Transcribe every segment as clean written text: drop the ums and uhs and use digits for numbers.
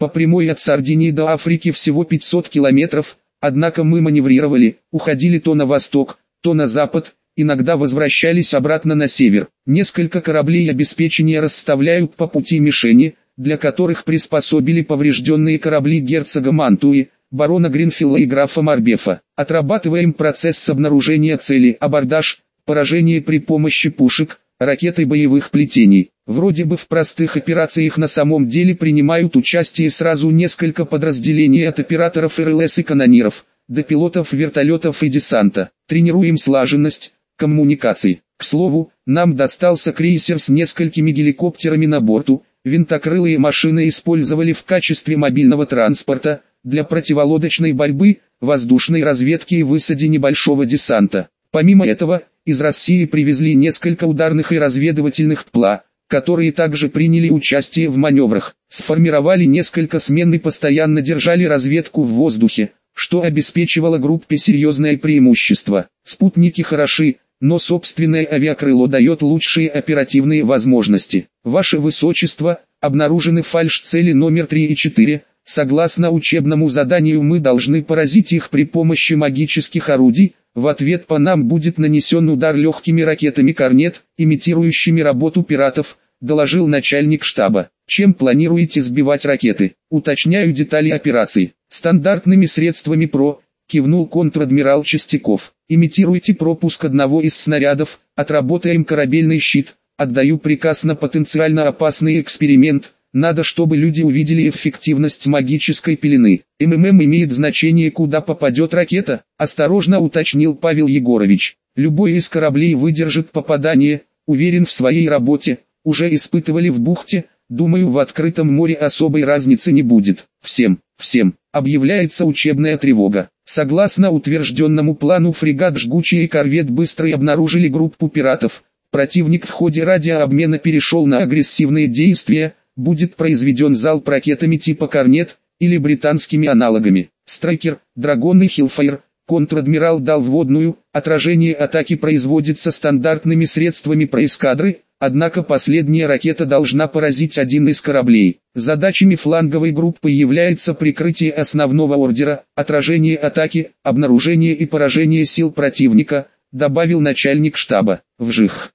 По прямой от Сардинии до Африки всего 500 километров, однако мы маневрировали, уходили то на восток, то на запад, иногда возвращались обратно на север. Несколько кораблей обеспечения расставляют по пути мишени, для которых приспособили поврежденные корабли герцога Мантуи, барона Гринфилла и графа Марбефа. Отрабатываем процесс обнаружения цели, абордаж, поражение при помощи пушек, ракет и боевых плетений. Вроде бы в простых операциях на самом деле принимают участие сразу несколько подразделений от операторов РЛС и канониров, до пилотов вертолетов и десанта. Тренируем слаженность, коммуникации. К слову, нам достался крейсер с несколькими геликоптерами на борту. Винтокрылые машины использовали в качестве мобильного транспорта, для противолодочной борьбы, воздушной разведки и высадки небольшого десанта. Помимо этого, из России привезли несколько ударных и разведывательных ПЛА, которые также приняли участие в маневрах. Сформировали несколько смен и постоянно держали разведку в воздухе, что обеспечивало группе серьезное преимущество. Спутники хороши, но собственное авиакрыло дает лучшие оперативные возможности. Ваше Высочество, обнаружены фальш-цели номер 3 и 4. Согласно учебному заданию мы должны поразить их при помощи магических орудий. В ответ по нам будет нанесен удар легкими ракетами «Корнет», имитирующими работу пиратов, доложил начальник штаба. Чем планируете сбивать ракеты? Уточняю детали операции. Стандартными средствами ПРО, кивнул контр-адмирал Чистяков. Имитируйте пропуск одного из снарядов, отработаем корабельный щит. Отдаю приказ на потенциально опасный эксперимент. Надо, чтобы люди увидели эффективность магической пелены. МММ имеет значение, куда попадет ракета, осторожно уточнил Павел Егорович. Любой из кораблей выдержит попадание, уверен в своей работе, уже испытывали в бухте, думаю, в открытом море особой разницы не будет. Всем, объявляется учебная тревога. Согласно утвержденному плану фрегат «Жгучий» и корвет «Быстрый» обнаружили группу пиратов. Противник в ходе радиообмена перешел на агрессивные действия. Будет произведен залп ракетами типа «Корнет» или британскими аналогами. Страйкер, Драгон и Хиллфайр. Контр-адмирал дал вводную, отражение атаки производится стандартными средствами проэскадры, однако последняя ракета должна поразить один из кораблей. Задачами фланговой группы является прикрытие основного ордера, отражение атаки, обнаружение и поражение сил противника, добавил начальник штаба. Вжих.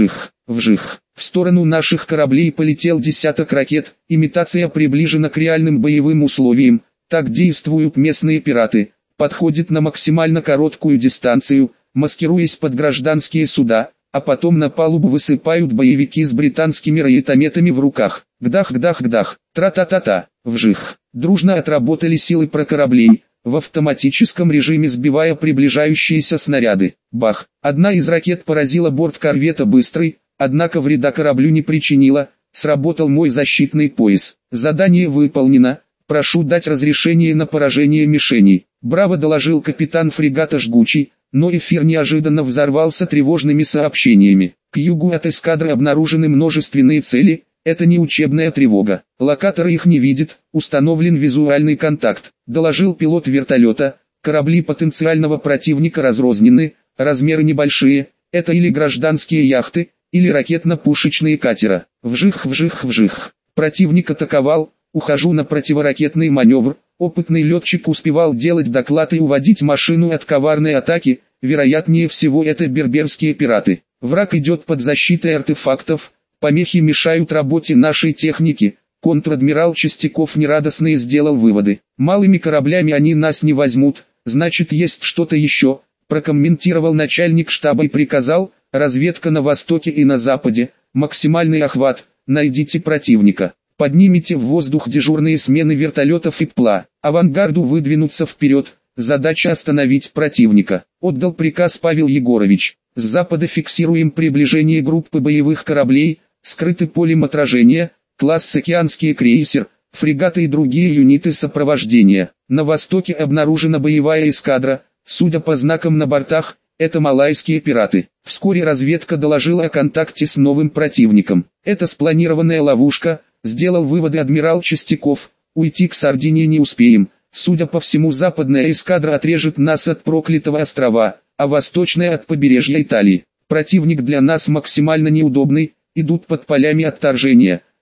В сторону наших кораблей полетел десяток ракет, имитация приближена к реальным боевым условиям, так действуют местные пираты, подходят на максимально короткую дистанцию, маскируясь под гражданские суда, а потом на палубу высыпают боевики с британскими ракетометами в руках. Гдах, тра-та-та-та, вжих. Дружно отработали силы прокораблей, в автоматическом режиме сбивая приближающиеся снаряды. Бах! Одна из ракет поразила борт корвета «Быстрый», однако вреда кораблю не причинила, сработал мой защитный пояс. Задание выполнено, прошу дать разрешение на поражение мишеней. Браво, доложил капитан фрегата «Жгучий», но эфир неожиданно взорвался тревожными сообщениями. К югу от эскадры обнаружены множественные цели, это не учебная тревога. Локатор их не видит, установлен визуальный контакт, доложил пилот вертолета. Корабли потенциального противника разрознены, размеры небольшие, это или гражданские яхты, или ракетно-пушечные катера. Вжих. Противник атаковал, ухожу на противоракетный маневр. Опытный летчик успевал делать доклад и уводить машину от коварной атаки, вероятнее всего это берберские пираты. Враг идет под защитой артефактов, помехи мешают работе нашей техники. Контр-адмирал Чистяков нерадостно сделал выводы. Малыми кораблями они нас не возьмут, значит есть что-то еще, прокомментировал начальник штаба и приказал: разведка на востоке и на западе, максимальный охват, найдите противника. Поднимите в воздух дежурные смены вертолетов и ПЛА. Авангарду выдвинуться вперед. Задача остановить противника. Отдал приказ Павел Егорович. С запада фиксируем приближение группы боевых кораблей. Скрыты полем отражения. Класс «Океанский крейсер», фрегаты и другие юниты сопровождения. На востоке обнаружена боевая эскадра. Судя по знакам на бортах, это малайские пираты. Вскоре разведка доложила о контакте с новым противником. Это спланированная ловушка. Сделал выводы адмирал Чистяков. Уйти к Сардинии не успеем. Судя по всему, западная эскадра отрежет нас от проклятого острова, а восточная от побережья Италии. Противник для нас максимально неудобный, идут под полями отторжения.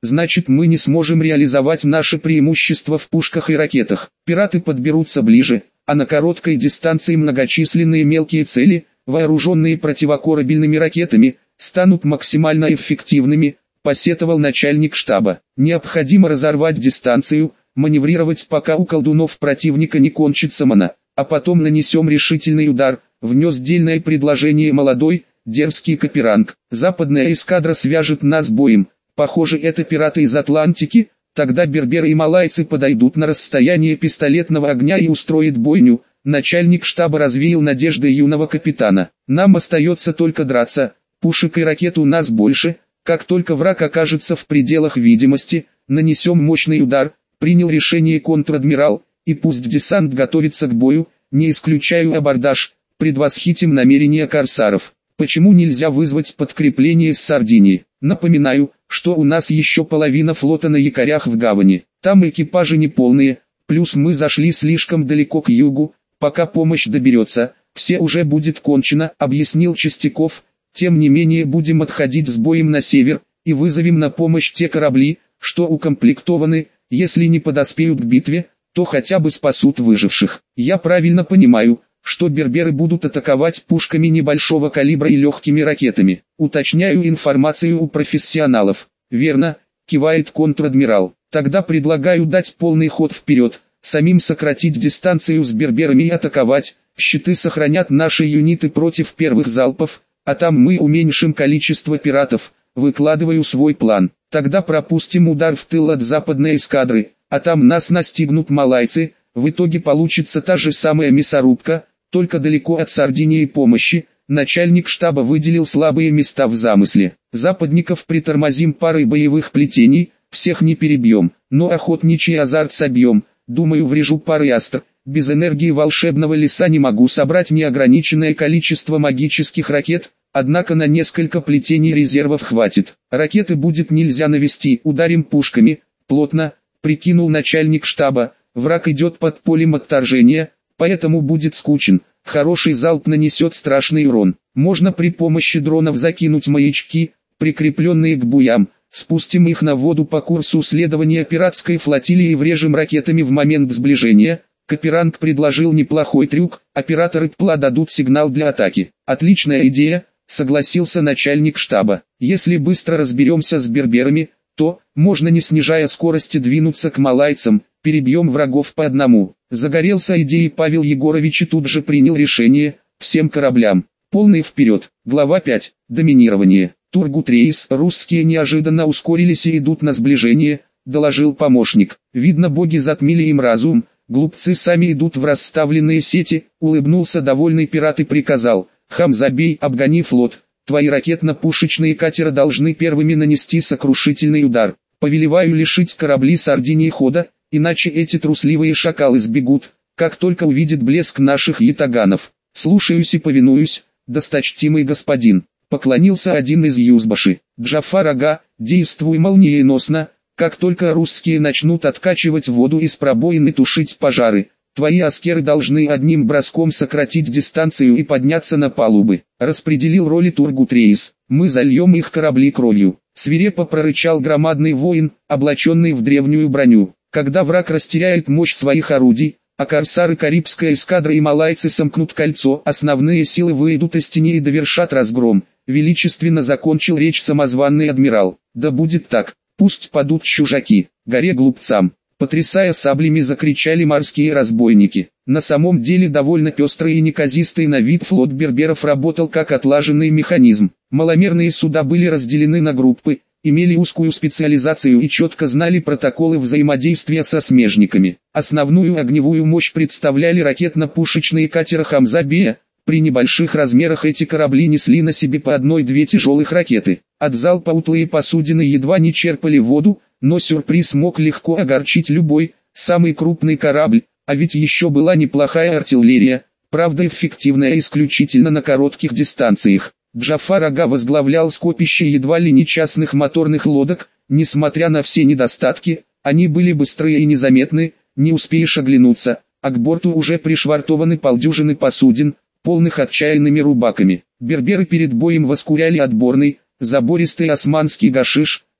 значит мы не сможем реализовать наше преимущество в пушках и ракетах. Пираты подберутся ближе, а на короткой дистанции многочисленные мелкие цели, вооруженные противокорабельными ракетами, станут максимально эффективными, посетовал начальник штаба. Необходимо разорвать дистанцию, маневрировать, пока у колдунов противника не кончится мана, а потом нанесем решительный удар, внес дельное предложение молодой, дерзкий Каперанг. Западная эскадра свяжет нас боем, похоже это пираты из Атлантики, тогда берберы и малайцы подойдут на расстояние пистолетного огня и устроят бойню. Начальник штаба развеял надежды юного капитана. Нам остается только драться, пушек и ракет у нас больше, как только враг окажется в пределах видимости, нанесем мощный удар, принял решение контр-адмирал, и пусть десант готовится к бою, не исключаю абордаж, предвосхитим намерения корсаров. Почему нельзя вызвать подкрепление с Сардинии? Напоминаю, что у нас еще половина флота на якорях в гавани, там экипажи неполные, плюс мы зашли слишком далеко к югу, пока помощь доберется, все уже будет кончено, объяснил Чистяков. Тем не менее будем отходить с боем на север, и вызовем на помощь те корабли, что укомплектованы, если не подоспеют к битве, то хотя бы спасут выживших. Я правильно понимаю, что берберы будут атаковать пушками небольшого калибра и легкими ракетами. Уточняю информацию у профессионалов. Верно, кивает контр-адмирал. Тогда предлагаю дать полный ход вперед, самим сократить дистанцию с берберами и атаковать. Щиты сохранят наши юниты против первых залпов, а там мы уменьшим количество пиратов. Выкладываю свой план. Тогда пропустим удар в тыл от западной эскадры, а там нас настигнут малайцы. В итоге получится та же самая мясорубка, только далеко от Сардинии и помощи. Начальник штаба выделил слабые места в замысле. Западников притормозим парой боевых плетений, всех не перебьем, но охотничий азарт собьем. Думаю, врежу пары астр. Без энергии волшебного леса не могу собрать неограниченное количество магических ракет, однако на несколько плетений резервов хватит. Ракеты будет нельзя навести, ударим пушками, плотно, прикинул начальник штаба. Враг идет под полем отторжения, поэтому будет скучен. Хороший залп нанесет страшный урон. Можно при помощи дронов закинуть маячки, прикрепленные к буям. Спустим их на воду по курсу следования пиратской флотилии и врежем ракетами в момент сближения. Каперанг предложил неплохой трюк, операторы ПЛА дадут сигнал для атаки. Отличная идея, согласился начальник штаба. Если быстро разберемся с берберами, то, можно не снижая скорости двинуться к малайцам, перебьем врагов по одному. Загорелся идеей Павел Егорович и тут же принял решение, всем кораблям, полный вперед. Глава 5. Доминирование. Тургут-рейс. Русские неожиданно ускорились и идут на сближение, доложил помощник. Видно, боги затмили им разум, глупцы сами идут в расставленные сети, улыбнулся довольный пират и приказал: Хамза бей, обгони флот, твои ракетно-пушечные катера должны первыми нанести сокрушительный удар. Повелеваю лишить корабли Сардинии хода, иначе эти трусливые шакалы сбегут, как только увидят блеск наших ятаганов. Слушаюсь и повинуюсь, досточтимый господин. Поклонился один из юзбаши. Джафар Ага, действуй молниеносно, как только русские начнут откачивать воду из пробоин и тушить пожары. Твои аскеры должны одним броском сократить дистанцию и подняться на палубы. Распределил роли Тургут-рейс. Мы зальем их корабли кровью. Свирепо прорычал громадный воин, облаченный в древнюю броню. Когда враг растеряет мощь своих орудий, а корсары Карибская эскадра и малайцы сомкнут кольцо, основные силы выйдут из тени и довершат разгром. Величественно закончил речь самозванный адмирал. Да будет так, пусть падут чужаки, горе глупцам. Потрясая саблями, закричали морские разбойники. На самом деле довольно пестрый и неказистый на вид флот берберов работал как отлаженный механизм. Маломерные суда были разделены на группы, имели узкую специализацию и четко знали протоколы взаимодействия со смежниками. Основную огневую мощь представляли ракетно-пушечные катера Хамза Бея. При небольших размерах эти корабли несли на себе по одной-две тяжелых ракеты. От залпа утлые посудины едва не черпали воду, но сюрприз мог легко огорчить любой, самый крупный корабль, а ведь еще была неплохая артиллерия, правда эффективная исключительно на коротких дистанциях. Джафар Ага возглавлял скопище едва ли не частных моторных лодок, несмотря на все недостатки, они были быстрые и незаметны, не успеешь оглянуться, а к борту уже пришвартованы полдюжины посудин, полных отчаянными рубаками. Берберы перед боем воскуряли отборный, забористый османский гашиш,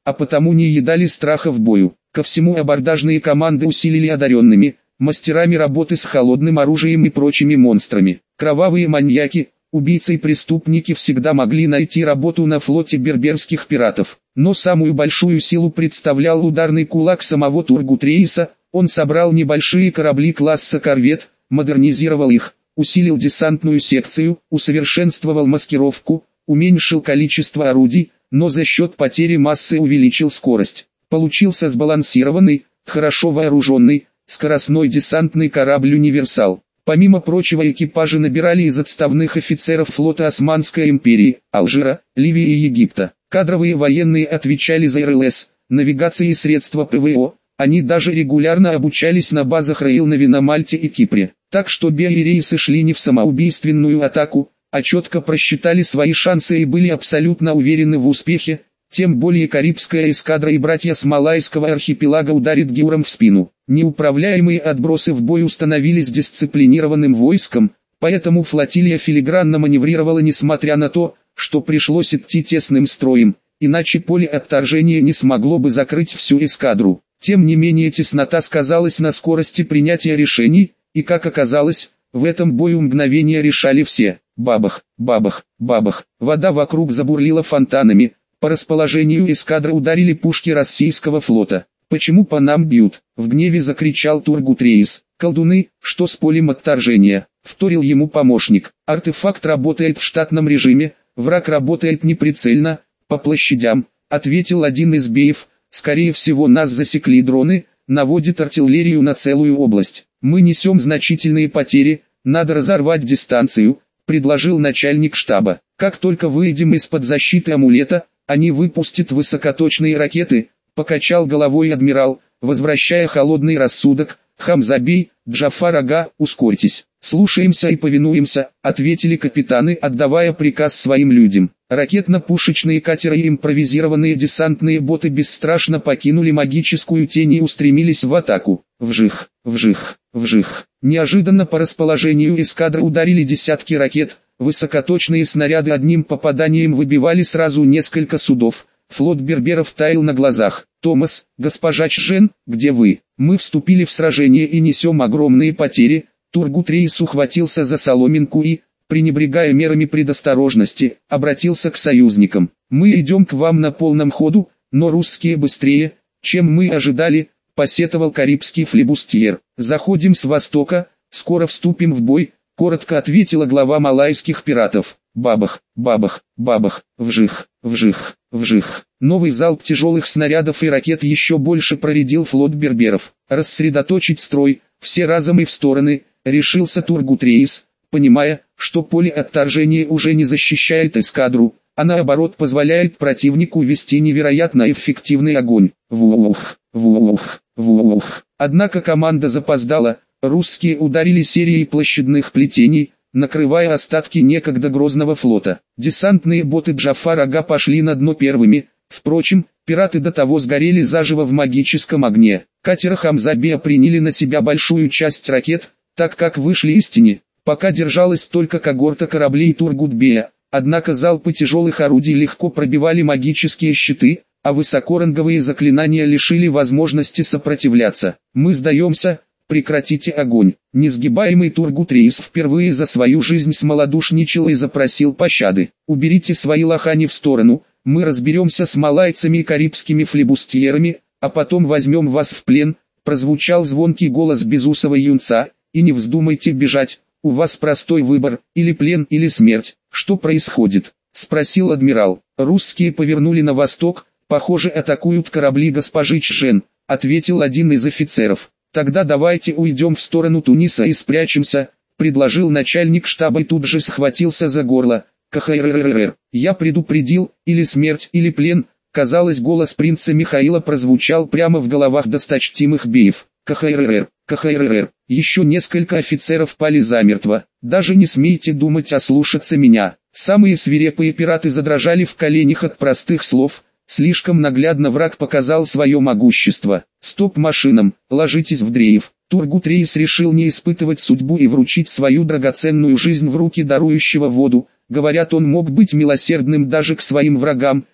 а потому не едали страха в бою. Ко всему абордажные команды усилили одаренными, мастерами работы с холодным оружием и прочими монстрами. Кровавые маньяки, убийцы и преступники всегда могли найти работу на флоте берберских пиратов. Но самую большую силу представлял ударный кулак самого Тургутреиса. Он собрал небольшие корабли класса корвет, модернизировал их, усилил десантную секцию, усовершенствовал маскировку, уменьшил количество орудий, но за счет потери массы увеличил скорость. Получился сбалансированный, хорошо вооруженный, скоростной десантный корабль «Универсал». Помимо прочего, экипажи набирали из отставных офицеров флота Османской империи, Алжира, Ливии и Египта. Кадровые военные отвечали за РЛС, навигации и средства ПВО. Они даже регулярно обучались на базах Рейлнави на Мальте и Кипре. Так что биорейсы шли не в самоубийственную атаку, а четко просчитали свои шансы и были абсолютно уверены в успехе. Тем более Карибская эскадра и братья с Малайского архипелага ударит Геуром в спину. Неуправляемые отбросы в бою становились дисциплинированным войском, поэтому флотилия филигранно маневрировала, несмотря на то, что пришлось идти тесным строем, иначе поле отторжения не смогло бы закрыть всю эскадру. Тем не менее теснота сказалась на скорости принятия решений, и как оказалось, в этом бою мгновения решали все. Бабах, бабах, бабах, вода вокруг забурлила фонтанами. По расположению эскадры ударили пушки российского флота. «Почему по нам бьют?» — в гневе закричал Тургутреис. «Колдуны, что с полем отторжения?» — вторил ему помощник. «Артефакт работает в штатном режиме, враг работает неприцельно, по площадям», — ответил один из беев. «Скорее всего нас засекли дроны, наводит артиллерию на целую область. Мы несем значительные потери, надо разорвать дистанцию», — предложил начальник штаба. «Как только выйдем из-под защиты амулета, они выпустят высокоточные ракеты», — покачал головой адмирал, возвращая холодный рассудок. «Хамзабей, Джафар Ага, ускорьтесь». «Слушаемся и повинуемся», — ответили капитаны, отдавая приказ своим людям. Ракетно-пушечные катеры и импровизированные десантные боты бесстрашно покинули магическую тень и устремились в атаку. Вжих, вжих, вжих. Неожиданно по расположению эскадры ударили десятки ракет. Высокоточные снаряды одним попаданием выбивали сразу несколько судов. Флот берберов таял на глазах. «Томас, госпожа Чжен, где вы? Мы вступили в сражение и несем огромные потери». Тургутреис ухватился за соломинку и, пренебрегая мерами предосторожности, обратился к союзникам. «Мы идем к вам на полном ходу, но русские быстрее, чем мы ожидали», — посетовал карибский флибустьер. «Заходим с востока, скоро вступим в бой», — коротко ответила глава малайских пиратов. Бабах, бабах, бабах, вжих, вжих, вжих. Новый залп тяжелых снарядов и ракет еще больше проредил флот берберов. «Рассредоточить строй, все разом и в стороны», — решился Тургутреис, понимая, что поле отторжения уже не защищает эскадру, а наоборот позволяет противнику вести невероятно эффективный огонь. Вух, вух, вух. Однако команда запоздала, русские ударили серией площадных плетений, накрывая остатки некогда грозного флота. Десантные боты Джафар Ага пошли на дно первыми. Впрочем, пираты до того сгорели заживо в магическом огне. Катеры Хамзабея приняли на себя большую часть ракет, так как вышли из тени. Пока держалась только когорта кораблей Тургутбея, однако залпы тяжелых орудий легко пробивали магические щиты, а высокоранговые заклинания лишили возможности сопротивляться. «Мы сдаемся, прекратите огонь». Несгибаемый Тургутреис впервые за свою жизнь смолодушничал и запросил пощады. «Уберите свои лохани в сторону, мы разберемся с малайцами и карибскими флибустьерами, а потом возьмем вас в плен», — прозвучал звонкий голос безусого юнца. «И не вздумайте бежать, у вас простой выбор, или плен, или смерть». «Что происходит?» — спросил адмирал. «Русские повернули на восток, похоже атакуют корабли госпожи Чжен», — ответил один из офицеров. «Тогда давайте уйдем в сторону Туниса и спрячемся», — предложил начальник штаба и тут же схватился за горло. «КХРРР, я предупредил, или смерть, или плен». Казалось, голос принца Михаила прозвучал прямо в головах досточтимых беев. «КХРР, КХРР». Еще несколько офицеров пали замертво. «Даже не смейте думать ослушаться меня». Самые свирепые пираты задрожали в коленях от простых слов. Слишком наглядно враг показал свое могущество. «Стоп машинам, ложитесь в дрейф». Тургутреис решил не испытывать судьбу и вручить свою драгоценную жизнь в руки дарующего воду. Говорят, он мог быть милосердным даже к своим врагам.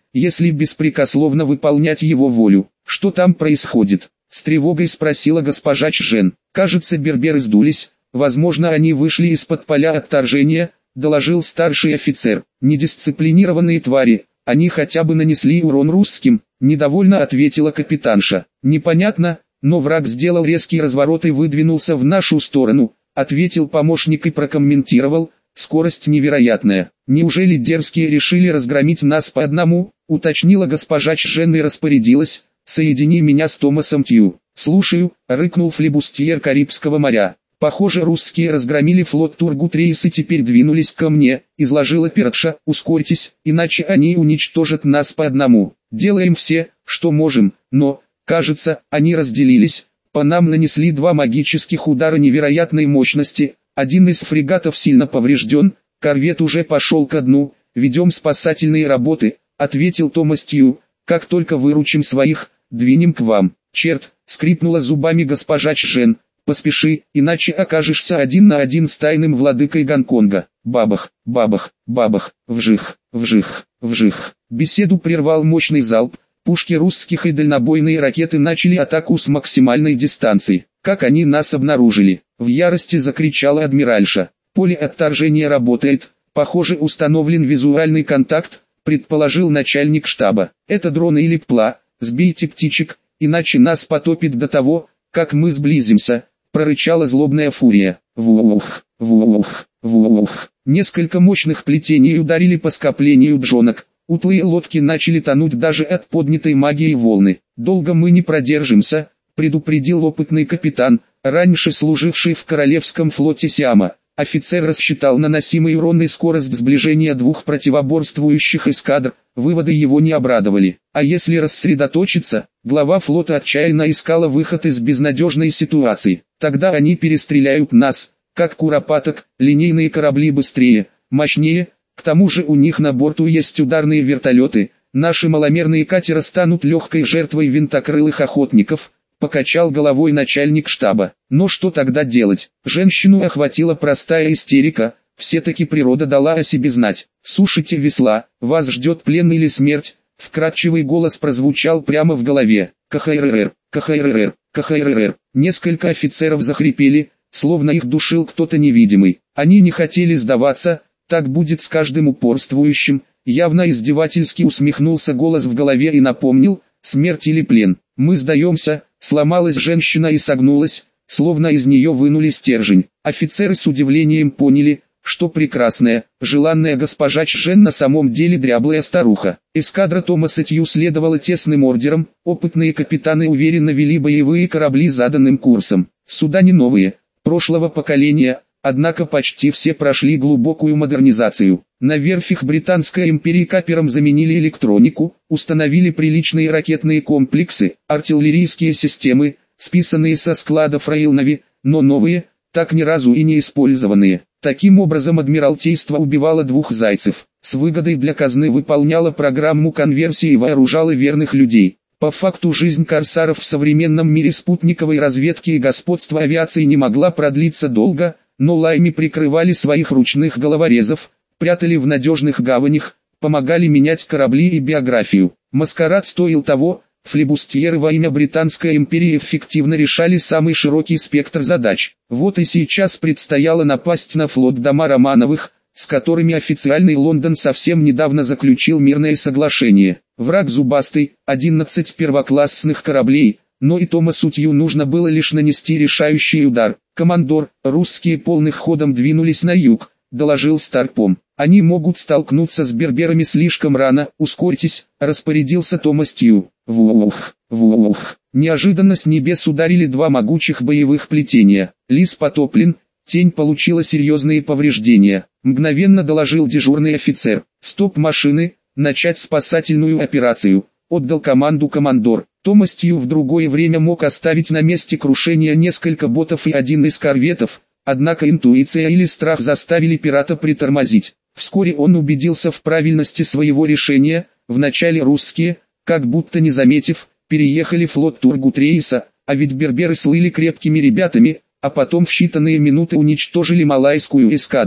если беспрекословно выполнять его волю. Что там происходит? С тревогой спросила госпожа Чжен. Кажется, берберы сдулись, возможно они вышли из-под поля отторжения, доложил старший офицер. Недисциплинированные твари, они хотя бы нанесли урон русским, недовольно ответила капитанша. Непонятно, но враг сделал резкий разворот и выдвинулся в нашу сторону, ответил помощник и прокомментировал: скорость невероятная. Неужели дерзкие решили разгромить нас по одному, уточнила госпожа Чжен и распорядилась: соедини меня с Томасом Тью. Слушаю, рыкнул флибустьер Карибского моря. Похоже, русские разгромили флот Тургутрейс и теперь двинулись ко мне, изложила Пертша. Ускорьтесь, иначе они уничтожат нас по одному. Делаем все, что можем, но, кажется, они разделились. По нам нанесли 2 магических удара невероятной мощности. Один из фрегатов сильно поврежден, корвет уже пошел ко дну. Ведем спасательные работы, ответил Томас Тью. Как только выручим своих, двинем к вам. Черт, скрипнула зубами госпожа Чжен. Поспеши, иначе окажешься 1 на 1 с тайным владыкой Гонконга. Бабах, бабах, бабах, вжих, вжих, вжих. Беседу прервал мощный залп. Пушки русских и дальнобойные ракеты начали атаку с максимальной дистанции. Как они нас обнаружили? В ярости закричала адмиральша. Поле отторжения работает, похоже установлен визуальный контакт, предположил начальник штаба. Это дроны или ПЛА, сбейте птичек, иначе нас потопит до того, как мы сблизимся, прорычала злобная фурия. Вух, вух, вух. Несколько мощных плетений ударили по скоплению джонок. Утлые лодки начали тонуть даже от поднятой магией волны. Долго мы не продержимся, предупредил опытный капитан, раньше служивший в Королевском флоте Сиама. Офицер рассчитал наносимый урон и скорость сближения 2 противоборствующих эскадр, выводы его не обрадовали. А если рассредоточиться, глава флота отчаянно искала выход из безнадежной ситуации. Тогда они перестреляют нас, как куропаток, линейные корабли быстрее, мощнее, к тому же у них на борту есть ударные вертолеты, наши маломерные катера станут легкой жертвой винтокрылых охотников, покачал головой начальник штаба. Но что тогда делать? Женщину охватила простая истерика, все-таки природа дала о себе знать. Сушите весла, вас ждет плен или смерть, вкрадчивый голос прозвучал прямо в голове. КХРР, КХРР, КХРР. Несколько офицеров захрипели, словно их душил кто-то невидимый. Они не хотели сдаваться, так будет с каждым упорствующим. Явно издевательски усмехнулся голос в голове и напомнил: смерть или плен. Мы сдаемся. Сломалась женщина и согнулась, словно из нее вынули стержень. Офицеры с удивлением поняли, что прекрасная, желанная госпожа Чжен на самом деле дряблая старуха. Эскадра Томаса Тью следовала тесным ордерам, опытные капитаны уверенно вели боевые корабли заданным курсом. Суда не новые, прошлого поколения, однако почти все прошли глубокую модернизацию. На верфях Британской империи каперам заменили электронику, установили приличные ракетные комплексы, артиллерийские системы, списанные со складов Ройл-Нави, но новые, так ни разу и не использованные. Таким образом Адмиралтейство убивало 2 зайцев, с выгодой для казны выполняло программу конверсии и вооружало верных людей. По факту жизнь корсаров в современном мире спутниковой разведки и господства авиации не могла продлиться долго, но лайми прикрывали своих ручных головорезов, прятали в надежных гаванях, помогали менять корабли и биографию. Маскарад стоил того, флибустьеры во имя Британской империи эффективно решали самый широкий спектр задач. Вот и сейчас предстояло напасть на флот дома Романовых, с которыми официальный Лондон совсем недавно заключил мирное соглашение. Враг зубастый, 11 первоклассных кораблей, но и Томасу Тью нужно было лишь нанести решающий удар. «Командор, русские полным ходом двинулись на юг», — доложил Старпом. «Они могут столкнуться с берберами слишком рано, ускорьтесь», — распорядился Томас Тью. Вух, вух. Неожиданно с небес ударили 2 могучих боевых плетения. Лис потоплен, тень получила серьезные повреждения. Мгновенно доложил дежурный офицер. «Стоп машины, начать спасательную операцию», — отдал команду командор. Томас Тью в другое время мог оставить на месте крушения несколько ботов и 1 из корветов, однако интуиция или страх заставили пирата притормозить. Вскоре он убедился в правильности своего решения. Вначале русские, как будто не заметив, переехали флот Тургутрейса, а ведь берберы слыли крепкими ребятами, а потом в считанные минуты уничтожили малайскую эскадру.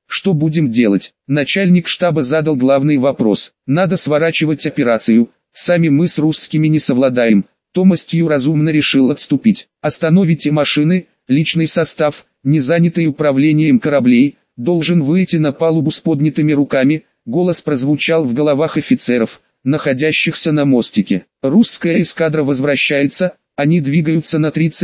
Что будем делать? Начальник штаба задал главный вопрос. Надо сворачивать операцию, сами мы с русскими не совладаем. Томас Тью разумно решил отступить. Остановите машины, личный состав, не занятый управлением кораблей, должен выйти на палубу с поднятыми руками. Голос прозвучал в головах офицеров, находящихся на мостике. Русская эскадра возвращается, они двигаются на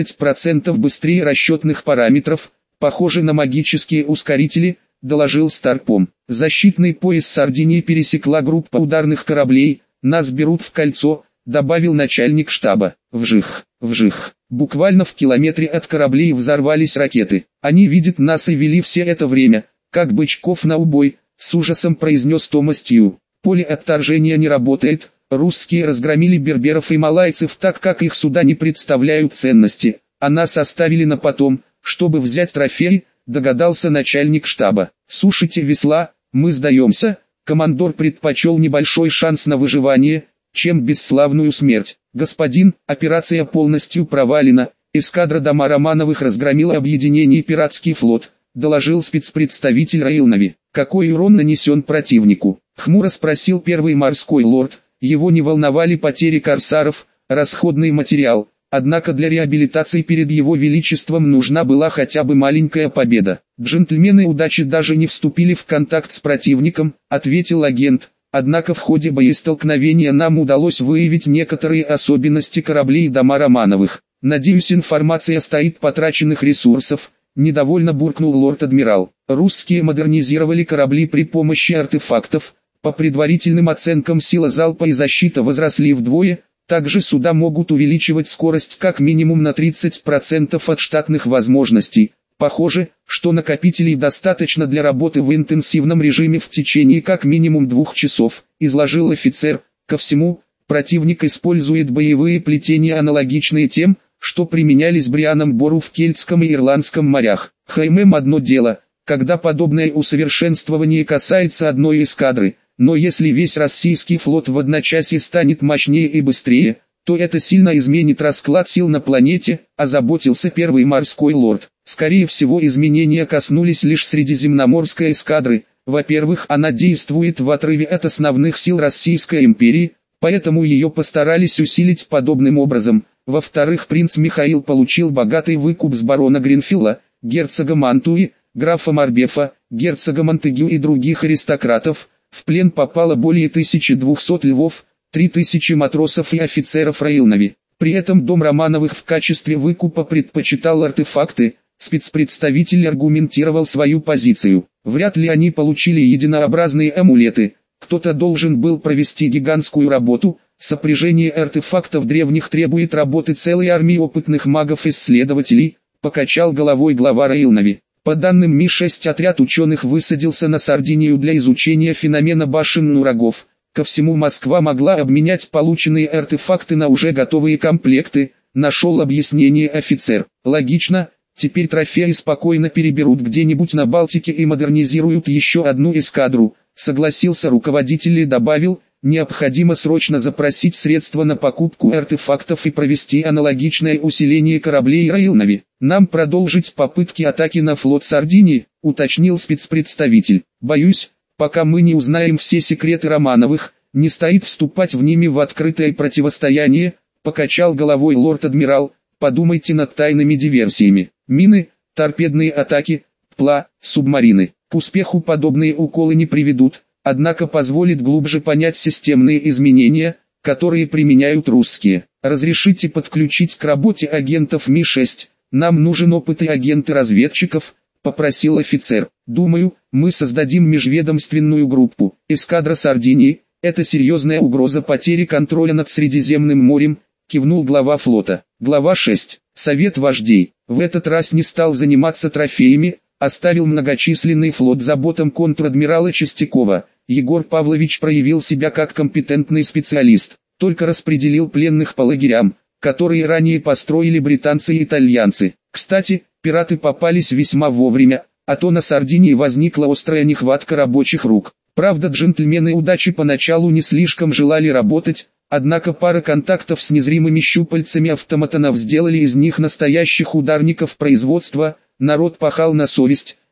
30% быстрее расчетных параметров, похожи на магические ускорители, доложил Старпом. Защитный пояс Сардинии пересекла группа ударных кораблей, нас берут в кольцо, добавил начальник штаба. Вжих, вжих. Буквально в километре от кораблей взорвались ракеты. Они видят нас и вели все это время, как бычков на убой, с ужасом произнес Томас Тью. Поле отторжения не работает, русские разгромили берберов и малайцев так, как их суда не представляют ценности, а нас оставили на потом, чтобы взять трофеи, догадался начальник штаба. Сушите весла, мы сдаемся. Командор предпочел небольшой шанс на выживание, чем бесславную смерть. Господин, операция полностью провалена, эскадра дома Романовых разгромила объединение «Пиратский флот», доложил спецпредставитель Рейлнави. Какой урон нанесен противнику? Хмуро спросил первый морской лорд. Его не волновали потери корсаров, расходный материал. Однако для реабилитации перед его величеством нужна была хотя бы маленькая победа. Джентльмены удачи даже не вступили в контакт с противником, ответил агент. Однако в ходе боестолкновения нам удалось выявить некоторые особенности кораблей дома Романовых. Надеюсь, информация стоит потраченных ресурсов, недовольно буркнул лорд-адмирал. Русские модернизировали корабли при помощи артефактов. По предварительным оценкам сила залпа и защита возросли вдвое. Также суда могут увеличивать скорость как минимум на 30% от штатных возможностей. Похоже, что накопителей достаточно для работы в интенсивном режиме в течение как минимум 2 часов, изложил офицер. Ко всему, противник использует боевые плетения, аналогичные тем, что применялись Брианом Бору в Кельтском и Ирландском морях. Одно дело, когда подобное усовершенствование касается одной эскадры, но если весь российский флот в одночасье станет мощнее и быстрее, то это сильно изменит расклад сил на планете, озаботился первый морской лорд. Скорее всего, изменения коснулись лишь средиземноморской эскадры. Во-первых, она действует в отрыве от основных сил Российской империи, поэтому ее постарались усилить подобным образом. Во-вторых, принц Михаил получил богатый выкуп с барона Гринфилла, герцога Мантуи, графа Марбефа, герцога Монтегю и других аристократов. В плен попало более 1200 львов, 3000 матросов и офицеров Рейлнави. При этом дом Романовых в качестве выкупа предпочитал артефакты. Спецпредставитель аргументировал свою позицию. Вряд ли они получили единообразные амулеты. Кто-то должен был провести гигантскую работу. Сопряжение артефактов древних требует работы целой армии опытных магов-исследователей, покачал головой глава Рейлнави. По данным Ми-6, отряд ученых высадился на Сардинию для изучения феномена башен Нурагов. Ко всему, Москва могла обменять полученные артефакты на уже готовые комплекты, нашел объяснение офицер. Логично, теперь трофеи спокойно переберут где-нибудь на Балтике и модернизируют еще одну эскадру, согласился руководитель и добавил, необходимо срочно запросить средства на покупку артефактов и провести аналогичное усиление кораблей Рейлнави. Нам продолжить попытки атаки на флот Сардинии, уточнил спецпредставитель. Боюсь, пока мы не узнаем все секреты Романовых, не стоит вступать в ними в открытое противостояние, покачал головой лорд-адмирал. Подумайте над тайными диверсиями. Мины, торпедные атаки, ПЛА, субмарины. К успеху подобные уколы не приведут, однако позволит глубже понять системные изменения, которые применяют русские. Разрешите подключить к работе агентов Ми-6, нам нужен опыт и агенты-разведчиков, попросил офицер. Думаю, мы создадим межведомственную группу. Эскадра Сардинии – это серьезная угроза потери контроля над Средиземным морем, кивнул глава флота. Глава 6. Совет вождей. В этот раз не стал заниматься трофеями, оставил многочисленный флот заботам контр-адмирала Чистякова. Егор Павлович проявил себя как компетентный специалист, только распределил пленных по лагерям, которые ранее построили британцы и итальянцы. Кстати, пираты попались весьма вовремя, а то на Сардинии возникла острая нехватка рабочих рук. Правда, джентльмены удачи поначалу не слишком желали работать, однако пара контактов с незримыми щупальцами автоматонов сделали из них настоящих ударников производства. Народ пахал на совесть,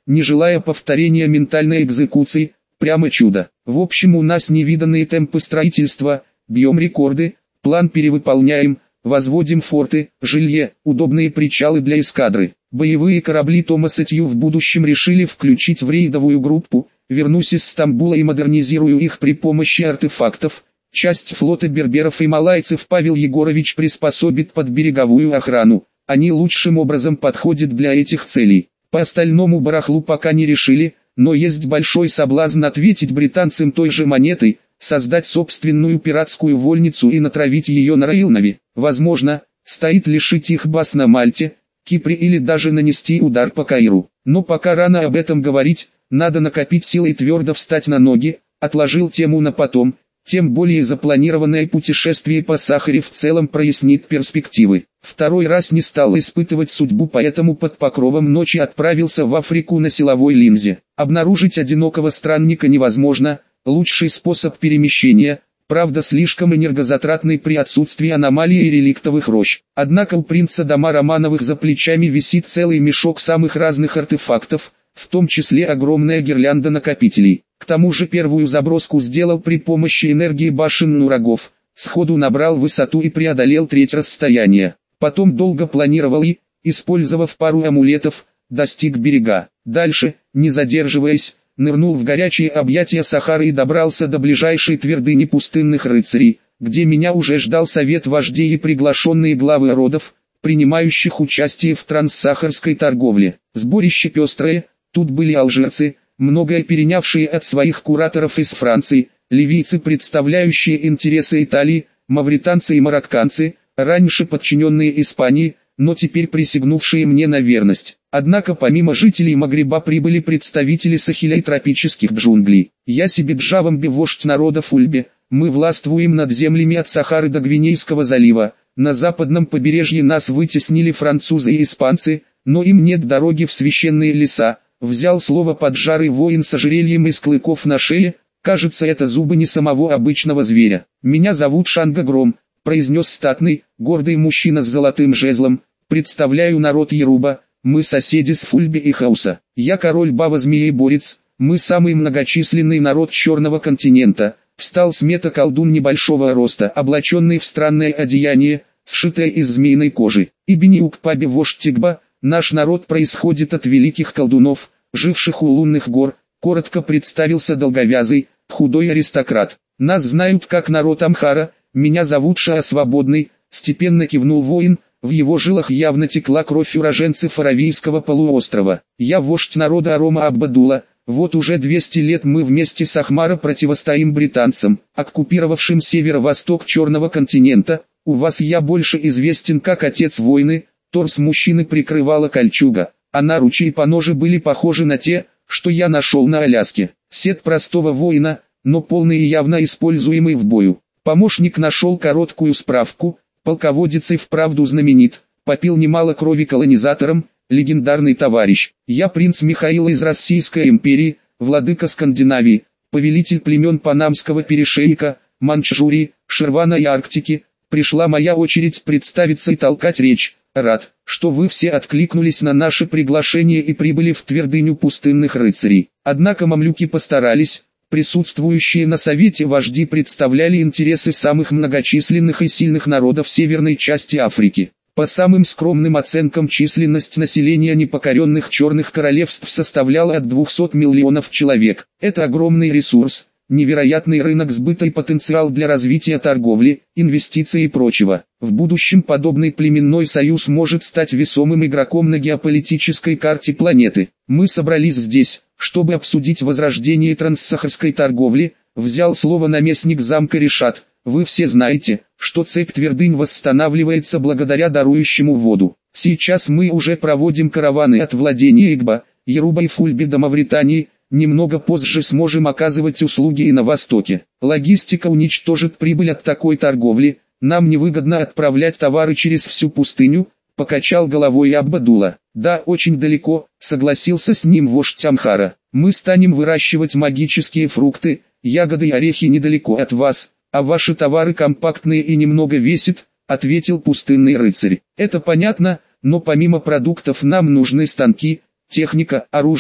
не желая повторения ментальной экзекуции, прямо чудо. В общем, у нас невиданные темпы строительства, бьем рекорды, план перевыполняем, возводим форты, жилье, удобные причалы для эскадры. Боевые корабли Томаса Тью в будущем решили включить в рейдовую группу, вернусь из Стамбула и модернизирую их при помощи артефактов. Часть флота берберов и малайцев Павел Егорович приспособит под береговую охрану, они лучшим образом подходят для этих целей. По остальному барахлу пока не решили, но есть большой соблазн ответить британцам той же монетой, создать собственную пиратскую вольницу и натравить ее на Рейлнове. Возможно, стоит лишить их баз на Мальте, Кипре или даже нанести удар по Каиру. Но пока рано об этом говорить, надо накопить силы и твердо встать на ноги, отложил тему на потом. Тем более запланированное путешествие по Сахаре в целом прояснит перспективы. Второй раз не стал испытывать судьбу, поэтому под покровом ночи отправился в Африку на силовой линзе. Обнаружить одинокого странника невозможно, лучший способ перемещения, правда слишком энергозатратный при отсутствии аномалий и реликтовых рощ. Однако у принца дома Романовых за плечами висит целый мешок самых разных артефактов, в том числе огромная гирлянда накопителей. К тому же первую заброску сделал при помощи энергии башен Нурагов, сходу набрал высоту и преодолел треть расстояния. Потом долго планировал и, использовав пару амулетов, достиг берега. Дальше, не задерживаясь, нырнул в горячие объятия Сахары и добрался до ближайшей твердыни пустынных рыцарей, где меня уже ждал совет вождей и приглашенные главы родов, принимающих участие в транссахарской торговле. Сборище пестрое, тут были алжирцы, многое перенявшие от своих кураторов из Франции, ливийцы, представляющие интересы Италии, мавританцы и марокканцы, раньше подчиненные Испании, но теперь присягнувшие мне на верность. Однако помимо жителей Магриба прибыли представители Сахеля и тропических джунглей. Я себе Джавамби, вождь народа Фульбе, мы властвуем над землями от Сахары до Гвинейского залива. На западном побережье нас вытеснили французы и испанцы, но им нет дороги в священные леса. Взял слово поджарый воин с ожерельем из клыков на шее, кажется, это зубы не самого обычного зверя. «Меня зовут Шанга Гром», произнес статный, гордый мужчина с золотым жезлом, «представляю народ Яруба, мы соседи с Фульби и Хауса. Я король Бава-змееборец, мы самый многочисленный народ Черного континента». Встал с мета колдун небольшого роста, облаченный в странное одеяние, сшитое из змеиной кожи. «Ибни Укпаби, вождь Тигба, наш народ происходит от великих колдунов, живших у лунных гор», коротко представился долговязый, худой аристократ. «Нас знают как народ Амхара, меня зовут Шаа Свободный», степенно кивнул воин, в его жилах явно текла кровь уроженцев Аравийского полуострова. «Я вождь народа Арома Аббадула, вот уже 200 лет мы вместе с Ахмара противостоим британцам, оккупировавшим северо-восток Черного континента. У вас я больше известен как отец войны». Торс мужчины прикрывала кольчуга, а наручи и поножи были похожи на те, что я нашел на Аляске. Сет простого воина, но полный и явно используемый в бою. Помощник нашел короткую справку, полководец и вправду знаменит, попил немало крови колонизаторам, легендарный товарищ. Я принц Михаил из Российской империи, владыка Скандинавии, повелитель племен Панамского перешейка, Манчжурии, Ширвана и Арктики. Пришла моя очередь представиться и толкать речь. Рад, что вы все откликнулись на наше приглашение и прибыли в твердыню пустынных рыцарей. Однако мамлюки постарались, присутствующие на совете вожди представляли интересы самых многочисленных и сильных народов северной части Африки. По самым скромным оценкам численность населения непокоренных черных королевств составляла от 200 миллионов человек. Это огромный ресурс, невероятный рынок сбыта и потенциал для развития торговли, инвестиций и прочего. В будущем подобный племенной союз может стать весомым игроком на геополитической карте планеты. Мы собрались здесь, чтобы обсудить возрождение транссахарской торговли, взял слово наместник замка Решат. Вы все знаете, что цепь твердынь восстанавливается благодаря дарующему воду. Сейчас мы уже проводим караваны от владения Игба, Яруба и Фульби до Мавритании. Немного позже сможем оказывать услуги и на Востоке. Логистика уничтожит прибыль от такой торговли. Нам невыгодно отправлять товары через всю пустыню, покачал головой Аббадула. Да, очень далеко, согласился с ним вождь Амхара. Мы станем выращивать магические фрукты, ягоды и орехи недалеко от вас, а ваши товары компактные и немного весят, ответил пустынный рыцарь. Это понятно, но помимо продуктов нам нужны станки, техника, оружие,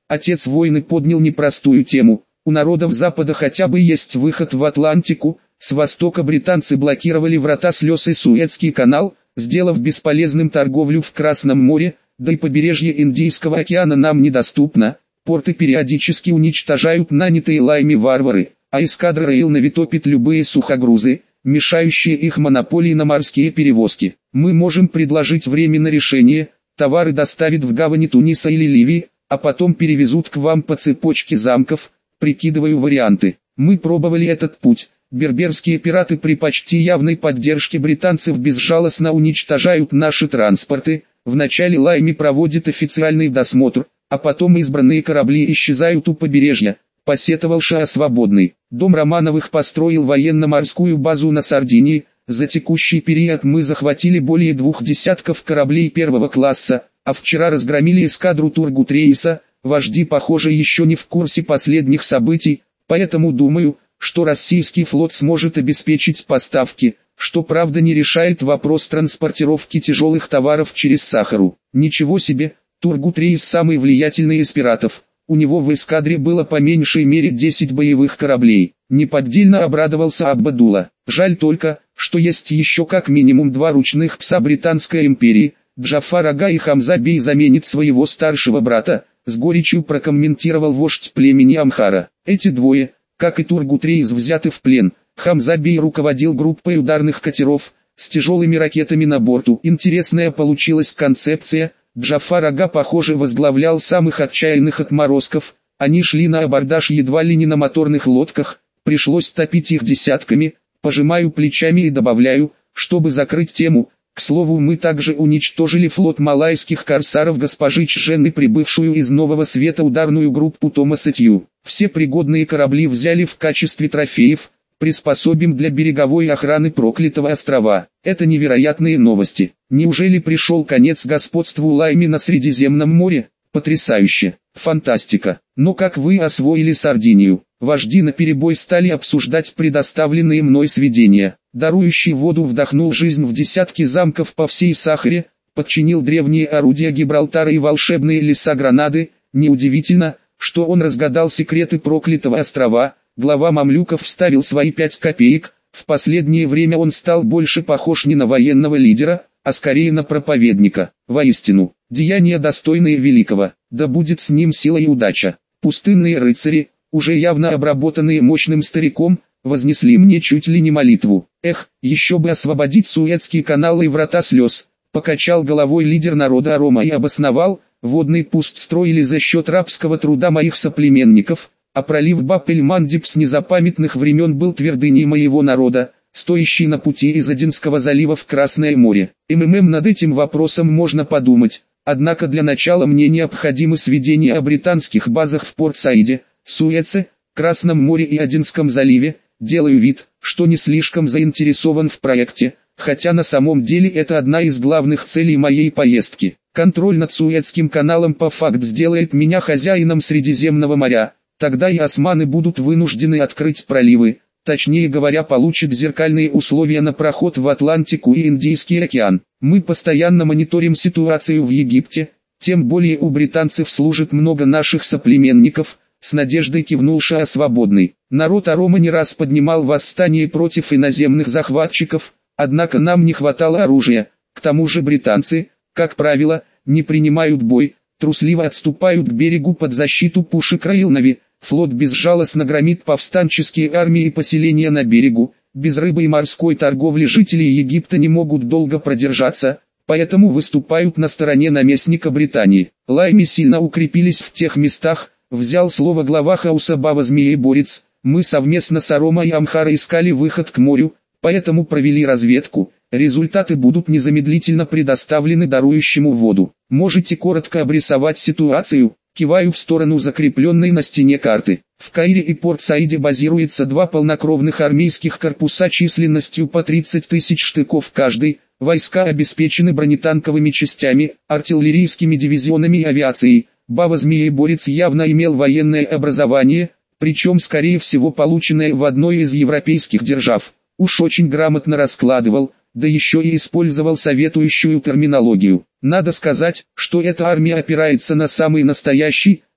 Отец войны поднял непростую тему. У народов Запада хотя бы есть выход в Атлантику. С востока британцы блокировали врата слез и Суэцкий канал, сделав бесполезным торговлю в Красном море, да и побережье Индийского океана нам недоступно. Порты периодически уничтожают нанятые Лайми варвары, а эскадра Роял Нави топит любые сухогрузы, мешающие их монополии на морские перевозки. Мы можем предложить временное решение: товары доставят в гавани Туниса или Ливии, а потом перевезут к вам по цепочке замков. Прикидываю варианты. Мы пробовали этот путь. Берберские пираты при почти явной поддержке британцев безжалостно уничтожают наши транспорты. Вначале Лайми проводит официальный досмотр, а потом избранные корабли исчезают у побережья, посетовал Шаа Свободный. Дом Романовых построил военно-морскую базу на Сардинии. За текущий период мы захватили более 2 десятков кораблей первого класса, а вчера разгромили эскадру Тургутрейса. Вожди, похоже, еще не в курсе последних событий, поэтому думаю, что российский флот сможет обеспечить поставки, что правда не решает вопрос транспортировки тяжелых товаров через Сахару. Ничего себе, Тургутрейс самый влиятельный из пиратов. У него в эскадре было по меньшей мере 10 боевых кораблей. Неподдельно обрадовался Аббадула. Жаль только, что есть еще как минимум 2 ручных пса Британской империи. Джафар Ага и Хамза Бей заменит своего старшего брата, с горечью прокомментировал вождь племени Амхара. Эти двое, как и Тургутрейс, взяты в плен. Хамза Бей руководил группой ударных катеров с тяжелыми ракетами на борту. Интересная получилась концепция. Джафар Ага, похоже, возглавлял самых отчаянных отморозков. Они шли на абордаж едва ли не на моторных лодках, пришлось топить их десятками. Пожимаю плечами и добавляю, чтобы закрыть тему. К слову, мы также уничтожили флот малайских корсаров госпожи Чжены, прибывшую из Нового Света ударную группу Томаса Тью. Все пригодные корабли взяли в качестве трофеев, приспособим для береговой охраны проклятого острова. Это невероятные новости. Неужели пришел конец господству Лайми на Средиземном море? Потрясающе. Фантастика. Но как вы освоили Сардинию? Вожди наперебой стали обсуждать предоставленные мной сведения. Дарующий воду вдохнул жизнь в десятки замков по всей Сахаре, подчинил древние орудия Гибралтара и волшебные леса Гранады. Неудивительно, что он разгадал секреты проклятого острова. Глава мамлюков вставил свои 5 копеек. В последнее время он стал больше похож не на военного лидера, а скорее на проповедника. Воистину, деяния достойные великого, да будет с ним сила и удача. Пустынные рыцари, уже явно обработанные мощным стариком, вознесли мне чуть ли не молитву. Эх, еще бы освободить Суэцкий канал и врата слез. Покачал головой лидер народа Арома и обосновал: водный пуст строили за счет рабского труда моих соплеменников, а пролив Баб-эль-Мандеб с незапамятных времен был твердыней моего народа, стоящий на пути из Аденского залива в Красное море. Над этим вопросом можно подумать, однако для начала мне необходимы сведения о британских базах в Порт-Саиде, Суэце, Красном море и Аденском заливе. Делаю вид, что не слишком заинтересован в проекте, хотя на самом деле это одна из главных целей моей поездки. Контроль над Суэцким каналом по факту сделает меня хозяином Средиземного моря. Тогда и османы будут вынуждены открыть проливы, точнее говоря, получат зеркальные условия на проход в Атлантику и Индийский океан. Мы постоянно мониторим ситуацию в Египте, тем более у британцев служит много наших соплеменников. С надеждой кивнул Шаа Свободный. Народ Арома не раз поднимал восстание против иноземных захватчиков, однако нам не хватало оружия. К тому же британцы, как правило, не принимают бой, трусливо отступают к берегу под защиту пушек Роял Нави. Флот безжалостно громит повстанческие армии и поселения на берегу. Без рыбы и морской торговли жители Египта не могут долго продержаться, поэтому выступают на стороне наместника Британии. Лайми сильно укрепились в тех местах. Взял слово глава хаоса Бава Змееборец. Мы совместно с Арома и Амхара искали выход к морю, поэтому провели разведку. Результаты будут незамедлительно предоставлены дарующему воду. Можете коротко обрисовать ситуацию? Киваю в сторону закрепленной на стене карты. В Каире и Порт-Саиде базируется 2 полнокровных армейских корпуса численностью по 30 тысяч штыков каждый. Войска обеспечены бронетанковыми частями, артиллерийскими дивизионами и авиацией. Бава Змееборец явно имел военное образование, причем скорее всего полученное в одной из европейских держав. Уж очень грамотно раскладывал, да еще и использовал советующую терминологию. Надо сказать, что эта армия опирается на самый настоящий,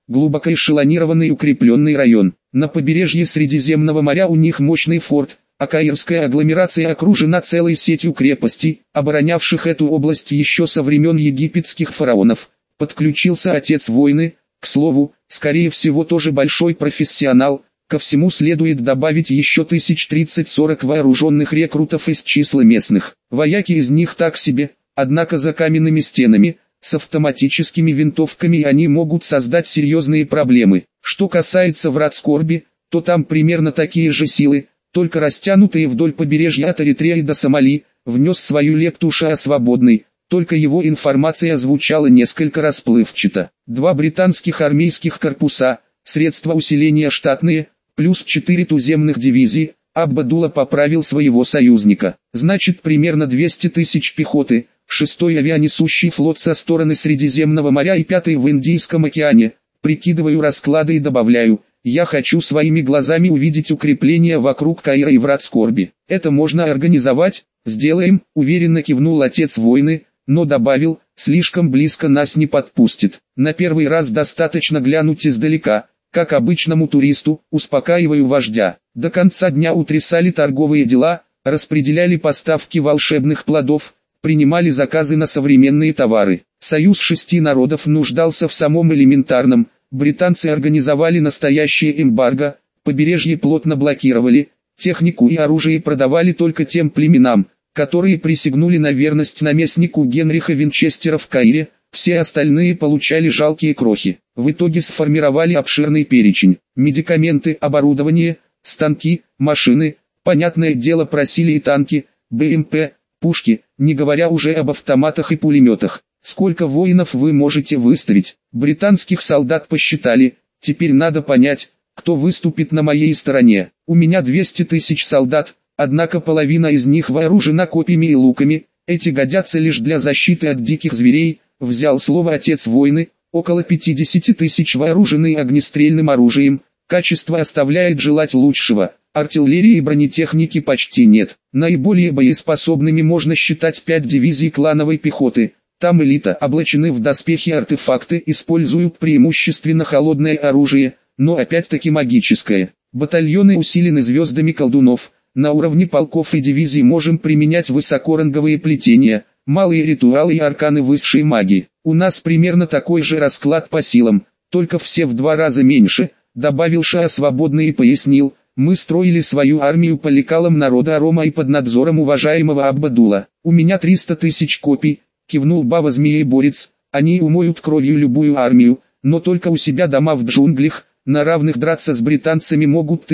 глубоко эшелонированный укрепленный район. На побережье Средиземного моря у них мощный форт, а Каирская агломерация окружена целой сетью крепостей, оборонявших эту область еще со времен египетских фараонов. Подключился отец войны, к слову, скорее всего тоже большой профессионал. Ко всему следует добавить еще 1030-40 вооруженных рекрутов из числа местных. Вояки из них так себе, однако за каменными стенами, с автоматическими винтовками они могут создать серьезные проблемы. Что касается врат скорби, то там примерно такие же силы, только растянутые вдоль побережья от Эритреи до Сомали, внес свою лепту Ша Свободный, только его информация звучала несколько расплывчато. 2 британских армейских корпуса, средства усиления штатные, плюс 4 туземных дивизии. Аббадулла поправил своего союзника. Значит примерно 200 тысяч пехоты, 6-й авианесущий флот со стороны Средиземного моря и 5-й в Индийском океане. Прикидываю расклады и добавляю, я хочу своими глазами увидеть укрепления вокруг Каира и врат скорби. Это можно организовать, сделаем, уверенно кивнул отец войны, но добавил, слишком близко нас не подпустит. На первый раз достаточно глянуть издалека. Как обычному туристу, успокаиваю вождя. До конца дня утрясали торговые дела, распределяли поставки волшебных плодов, принимали заказы на современные товары. Союз 6 народов нуждался в самом элементарном. Британцы организовали настоящее эмбарго, побережье плотно блокировали, технику и оружие продавали только тем племенам, которые присягнули на верность наместнику Генриха Винчестера в Каире. Все остальные получали жалкие крохи. В итоге сформировали обширный перечень. Медикаменты, оборудование, станки, машины, понятное дело просили и танки, БМП, пушки, не говоря уже об автоматах и пулеметах. Сколько воинов вы можете выставить? Британских солдат посчитали, теперь надо понять, кто выступит на моей стороне. У меня 200 тысяч солдат, однако половина из них вооружена копьями и луками, эти годятся лишь для защиты от диких зверей. Взял слово отец войны, около 50 тысяч вооружены огнестрельным оружием, качество оставляет желать лучшего, артиллерии и бронетехники почти нет. Наиболее боеспособными можно считать 5 дивизий клановой пехоты, там элита, облачены в доспехи и артефакты, используют преимущественно холодное оружие, но опять-таки магическое. Батальоны усилены звездами колдунов, на уровне полков и дивизий можем применять высокоранговые плетения, малые ритуалы и арканы высшей магии. У нас примерно такой же расклад по силам, только все в 2 раза меньше, добавил Ша Свободный и пояснил, мы строили свою армию по лекалам народа Арома и под надзором уважаемого Аббадула. У меня 300 тысяч копий, кивнул Баба Змееборец, они умоют кровью любую армию, но только у себя дома в джунглях, на равных драться с британцами могут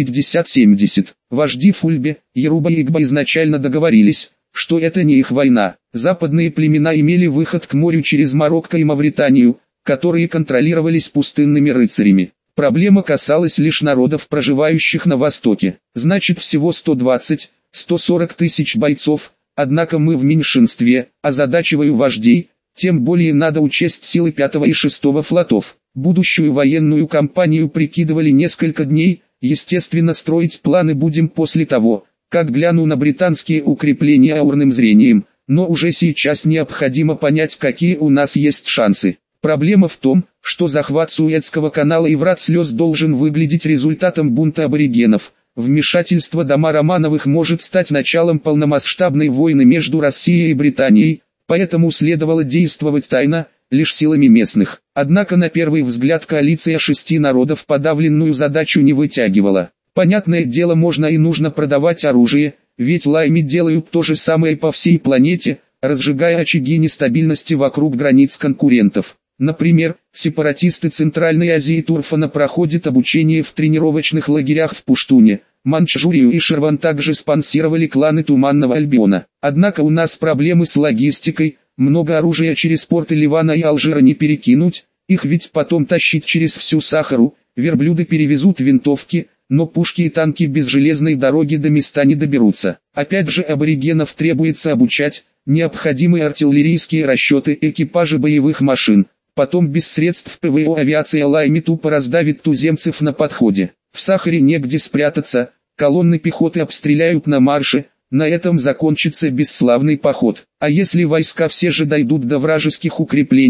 1050-70. Вожди Фульбе, Яруба и Игба изначально договорились, что это не их война. Западные племена имели выход к морю через Марокко и Мавританию, которые контролировались пустынными рыцарями. Проблема касалась лишь народов, проживающих на востоке. Значит всего 120-140 тысяч бойцов, однако мы в меньшинстве, озадачиваю вождей, тем более надо учесть силы 5 и 6 флотов. Будущую военную кампанию прикидывали несколько дней, естественно строить планы будем после того, как гляну на британские укрепления аурным зрением, но уже сейчас необходимо понять, какие у нас есть шансы. Проблема в том, что захват Суэцкого канала и врат слез должен выглядеть результатом бунта аборигенов. Вмешательство дома Романовых может стать началом полномасштабной войны между Россией и Британией, поэтому следовало действовать тайно, лишь силами местных. Однако на первый взгляд коалиция 6 народов подавленную задачу не вытягивала. Понятное дело, можно и нужно продавать оружие, ведь лайми делают то же самое по всей планете, разжигая очаги нестабильности вокруг границ конкурентов. Например, сепаратисты Центральной Азии и Турфана проходят обучение в тренировочных лагерях в Пуштуне, Манчжурию и Шерван также спонсировали кланы Туманного Альбиона. Однако у нас проблемы с логистикой, много оружия через порты Ливана и Алжира не перекинуть, их ведь потом тащить через всю Сахару, верблюды перевезут винтовки, но пушки и танки без железной дороги до места не доберутся. Опять же аборигенов требуется обучать, необходимы артиллерийские расчеты, экипажи боевых машин. Потом без средств ПВО авиация лайми тупо раздавит туземцев на подходе. В Сахаре негде спрятаться, колонны пехоты обстреляют на марше, на этом закончится бесславный поход. А если войска все же дойдут до вражеских укреплений,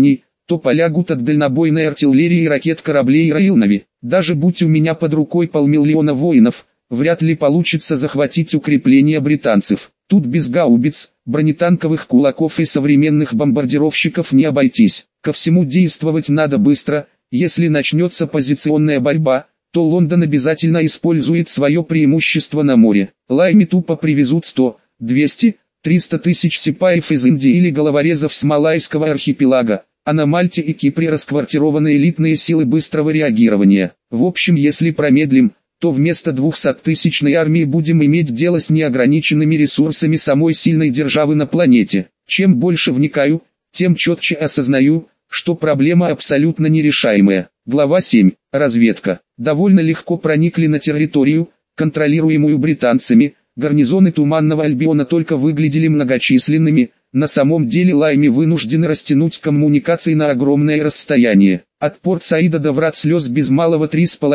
то полягут от дальнобойной артиллерии и ракет кораблей Роил-Нави. Даже будь у меня под рукой 500 000 воинов, вряд ли получится захватить укрепления британцев. Тут без гаубиц, бронетанковых кулаков и современных бомбардировщиков не обойтись. Ко всему действовать надо быстро. Если начнется позиционная борьба, то Лондон обязательно использует свое преимущество на море. Лайми тупо привезут 100, 200, 300 тысяч сипаев из Индии или головорезов с Малайского архипелага, а на Мальте и Кипре расквартированы элитные силы быстрого реагирования. В общем, если промедлим, то вместо 200-тысячной армии будем иметь дело с неограниченными ресурсами самой сильной державы на планете. Чем больше вникаю, тем четче осознаю, что проблема абсолютно нерешаемая. Глава 7. Разведка. Довольно легко проникли на территорию, контролируемую британцами. Гарнизоны Туманного Альбиона только выглядели многочисленными. На самом деле Лайми вынуждены растянуть коммуникации на огромное расстояние. От Порт-Саида до Врат Слез без малого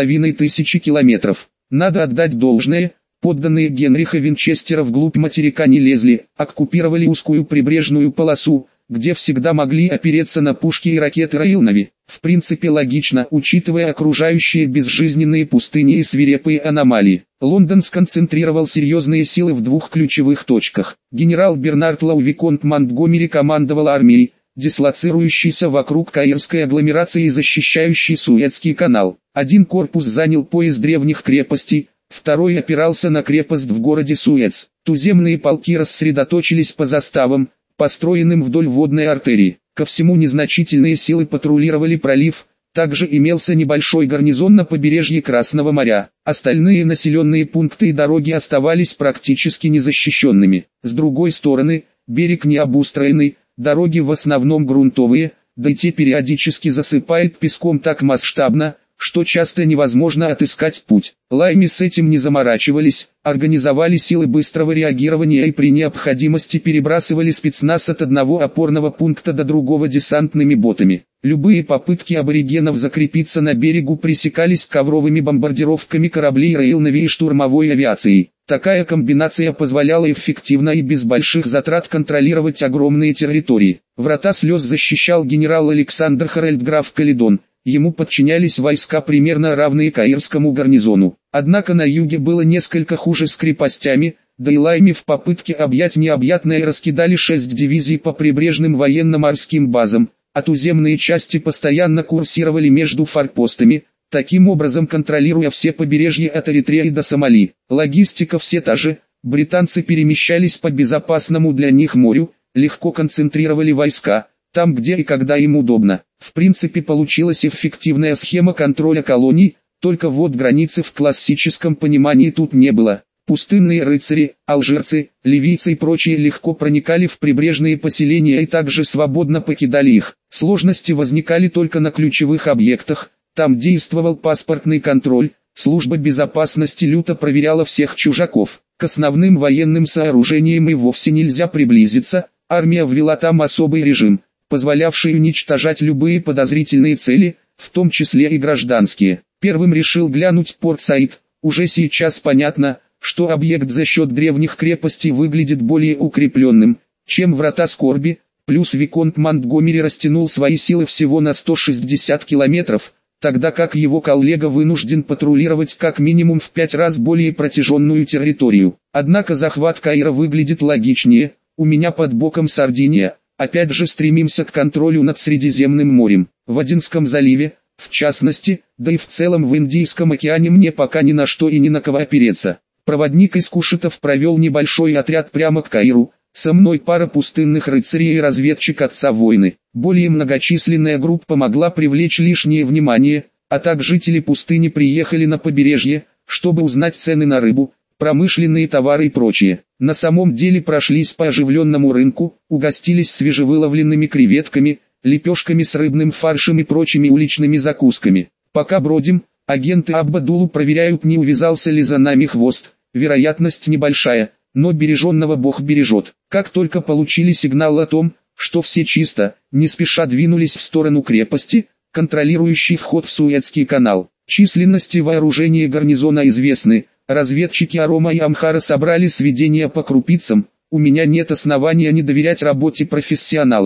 3500 километров. Надо отдать должное, подданные Генриха Винчестера вглубь материка не лезли, оккупировали узкую прибрежную полосу, где всегда могли опереться на пушки и ракеты Роил-Нави. В принципе логично, учитывая окружающие безжизненные пустыни и свирепые аномалии. Лондон сконцентрировал серьезные силы в двух ключевых точках. Генерал Бернард Лау Виконт Монтгомери командовал армией, дислоцирующейся вокруг Каирской агломерации и защищающей Суэцкий канал. Один корпус занял пояс древних крепостей, второй опирался на крепость в городе Суэц. Туземные полки рассредоточились по заставам, построенным вдоль водной артерии. Ко всему незначительные силы патрулировали пролив, также имелся небольшой гарнизон на побережье Красного моря. Остальные населенные пункты и дороги оставались практически незащищенными. С другой стороны, берег не обустроенный, дороги в основном грунтовые, да и те периодически засыпает песком так масштабно, что часто невозможно отыскать путь. Лайми с этим не заморачивались, организовали силы быстрого реагирования и при необходимости перебрасывали спецназ от одного опорного пункта до другого десантными ботами. Любые попытки аборигенов закрепиться на берегу пресекались ковровыми бомбардировками кораблей Роил-Нави и штурмовой авиацией. Такая комбинация позволяла эффективно и без больших затрат контролировать огромные территории. Врата Слез защищал генерал Александр Харальд граф Каледон. Ему подчинялись войска примерно равные Каирскому гарнизону. Однако на юге было несколько хуже с крепостями, да и Лайми в попытке объять необъятное раскидали 6 дивизий по прибрежным военно-морским базам, а туземные части постоянно курсировали между форпостами, таким образом контролируя все побережья от Эритреи до Сомали. Логистика все та же, британцы перемещались по безопасному для них морю, легко концентрировали войска, там где и когда им удобно. В принципе получилась эффективная схема контроля колоний, только вот границы в классическом понимании тут не было. Пустынные рыцари, алжирцы, ливийцы и прочие легко проникали в прибрежные поселения и также свободно покидали их. Сложности возникали только на ключевых объектах, там действовал паспортный контроль, служба безопасности люто проверяла всех чужаков. К основным военным сооружениям и вовсе нельзя приблизиться, армия ввела там особый режим, позволявший уничтожать любые подозрительные цели, в том числе и гражданские. Первым решил глянуть Порт-Саид. Уже сейчас понятно, что объект за счет древних крепостей выглядит более укрепленным, чем Врата Скорби, плюс Виконт Монтгомери растянул свои силы всего на 160 километров, тогда как его коллега вынужден патрулировать как минимум в 5 раз более протяженную территорию. Однако захват Каира выглядит логичнее, у меня под боком Сардиния. Опять же стремимся к контролю над Средиземным морем. В Аденском заливе, в частности, да и в целом в Индийском океане мне пока ни на что и ни на кого опереться. Проводник из Кушитов провел небольшой отряд прямо к Каиру, со мной пара пустынных рыцарей и разведчик отца войны. Более многочисленная группа могла привлечь лишнее внимание, а так жители пустыни приехали на побережье, чтобы узнать цены на рыбу, промышленные товары и прочее. На самом деле прошлись по оживленному рынку, угостились свежевыловленными креветками, лепешками с рыбным фаршем и прочими уличными закусками. Пока бродим, агенты Аббадулу проверяют, не увязался ли за нами хвост. Вероятность небольшая, но береженного Бог бережет. Как только получили сигнал о том, что все чисто, не спеша двинулись в сторону крепости, контролирующей вход в Суэцкий канал. Численность и вооружение гарнизона известны. Разведчики Арома и Амхара собрали сведения по крупицам, у меня нет основания не доверять работе профессионалов.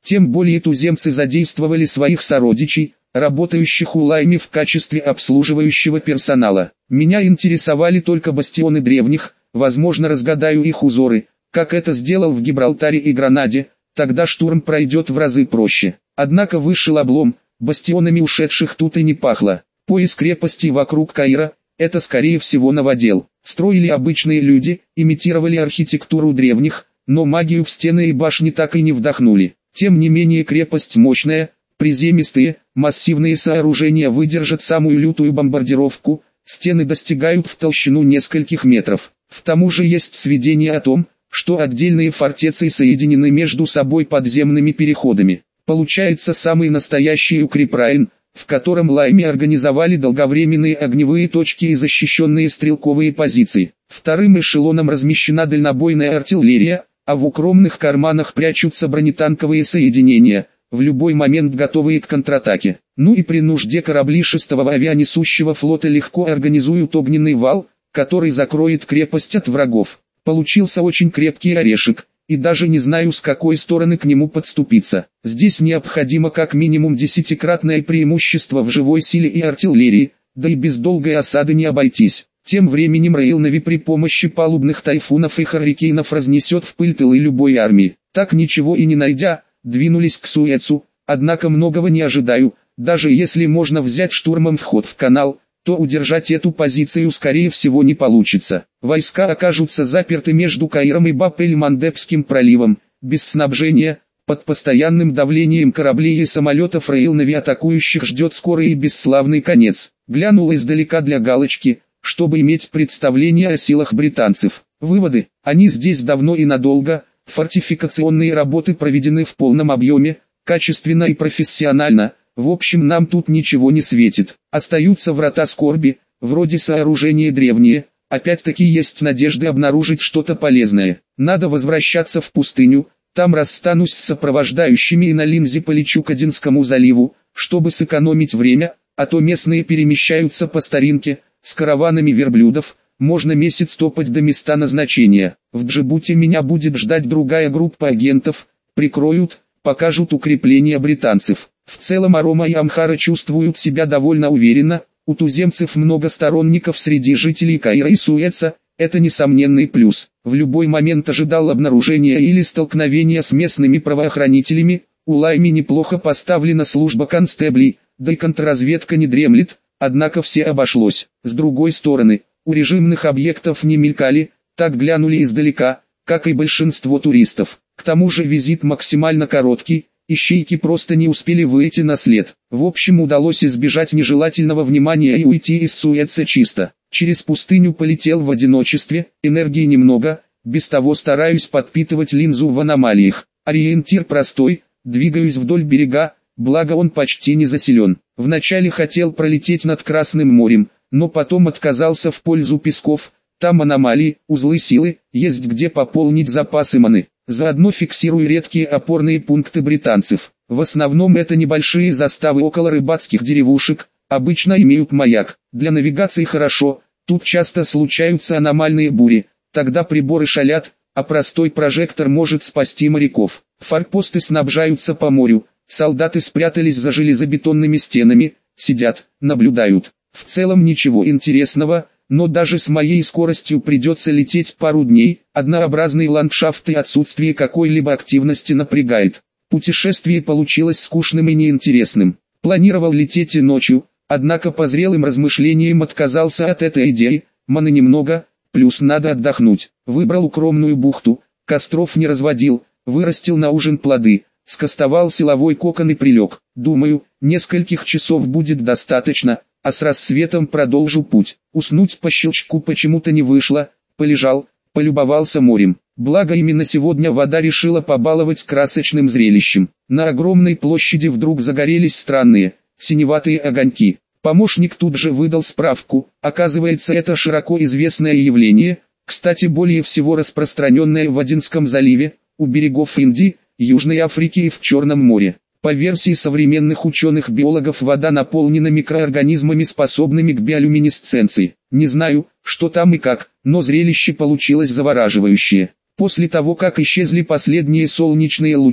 Тем более туземцы задействовали своих сородичей, работающих у Лайми в качестве обслуживающего персонала. Меня интересовали только бастионы древних, возможно разгадаю их узоры, как это сделал в Гибралтаре и Гранаде, тогда штурм пройдет в разы проще. Однако вышел облом, бастионами ушедших тут и не пахло. Пояс крепостей вокруг Каира – это скорее всего новодел. Строили обычные люди, имитировали архитектуру древних, но магию в стены и башни так и не вдохнули. Тем не менее крепость мощная, приземистые, массивные сооружения выдержат самую лютую бомбардировку, стены достигают в толщину нескольких метров. К тому же есть сведения о том, что отдельные фортецы соединены между собой подземными переходами. Получается самый настоящий укрепрайон, в котором Лайми организовали долговременные огневые точки и защищенные стрелковые позиции. Вторым эшелоном размещена дальнобойная артиллерия, а в укромных карманах прячутся бронетанковые соединения, в любой момент готовые к контратаке. Ну и при нужде корабли 6-го авианесущего флота легко организуют огненный вал, который закроет крепость от врагов. Получился очень крепкий орешек, и даже не знаю, с какой стороны к нему подступиться. Здесь необходимо как минимум 10-кратное преимущество в живой силе и артиллерии, да и без долгой осады не обойтись. Тем временем Рейлнави при помощи палубных тайфунов и харрикейнов разнесет в пыль тылы любой армии. Так ничего и не найдя, двинулись к Суэцу, однако многого не ожидаю, даже если можно взять штурмом вход в канал, то удержать эту позицию скорее всего не получится. Войска окажутся заперты между Каиром и Баб-эль-Мандебским проливом, без снабжения, под постоянным давлением кораблей и самолетов Рейлнави атакующих ждет скорый и бесславный конец. Глянул издалека для галочки, чтобы иметь представление о силах британцев. Выводы: они здесь давно и надолго, фортификационные работы проведены в полном объеме, качественно и профессионально. В общем, нам тут ничего не светит. Остаются врата скорби, вроде сооружения древние, опять-таки есть надежды обнаружить что-то полезное. Надо возвращаться в пустыню, там расстанусь с сопровождающими и на линзе полечу к Аденскому заливу, чтобы сэкономить время, а то местные перемещаются по старинке, с караванами верблюдов, можно месяц топать до места назначения. В Джибути меня будет ждать другая группа агентов, прикроют, покажут укрепления британцев. В целом Арома и Амхара чувствуют себя довольно уверенно, у туземцев много сторонников среди жителей Каира и Суэца, это несомненный плюс. В любой момент ожидал обнаружения или столкновения с местными правоохранителями, у Лайми неплохо поставлена служба констеблей, да и контрразведка не дремлет, однако все обошлось. С другой стороны, у режимных объектов не мелькали, так глянули издалека, как и большинство туристов. К тому же визит максимально короткий, ищейки просто не успели выйти на след. В общем, удалось избежать нежелательного внимания и уйти из Суэца чисто. Через пустыню полетел в одиночестве, энергии немного, без того стараюсь подпитывать линзу в аномалиях. Ориентир простой, двигаюсь вдоль берега, благо он почти не заселен. Вначале хотел пролететь над Красным морем, но потом отказался в пользу песков, там аномалии, узлы силы, есть где пополнить запасы маны. Заодно фиксирую редкие опорные пункты британцев. В основном это небольшие заставы около рыбацких деревушек, обычно имеют маяк. Для навигации хорошо, тут часто случаются аномальные бури, тогда приборы шалят, а простой прожектор может спасти моряков. Форпосты снабжаются по морю, солдаты спрятались за железобетонными стенами, сидят, наблюдают. В целом ничего интересного, но даже с моей скоростью придется лететь пару дней, однообразный ландшафт и отсутствие какой-либо активности напрягает. Путешествие получилось скучным и неинтересным. Планировал лететь и ночью, однако по зрелым размышлениям отказался от этой идеи, маны немного, плюс надо отдохнуть. Выбрал укромную бухту, костров не разводил, вырастил на ужин плоды, скостовал силовой кокон и прилег. Думаю, нескольких часов будет достаточно, а с рассветом продолжу путь. Уснуть по щелчку почему-то не вышло, полежал, полюбовался морем. Благо именно сегодня вода решила побаловать красочным зрелищем. На огромной площади вдруг загорелись странные, синеватые огоньки. Помощник тут же выдал справку, оказывается это широко известное явление, кстати более всего распространенное в Аденском заливе, у берегов Индии, Южной Африки и в Черном море. По версии современных ученых-биологов вода наполнена микроорганизмами, способными к биолюминесценции. Не знаю, что там и как, но зрелище получилось завораживающее. После того как исчезли последние солнечные лучи,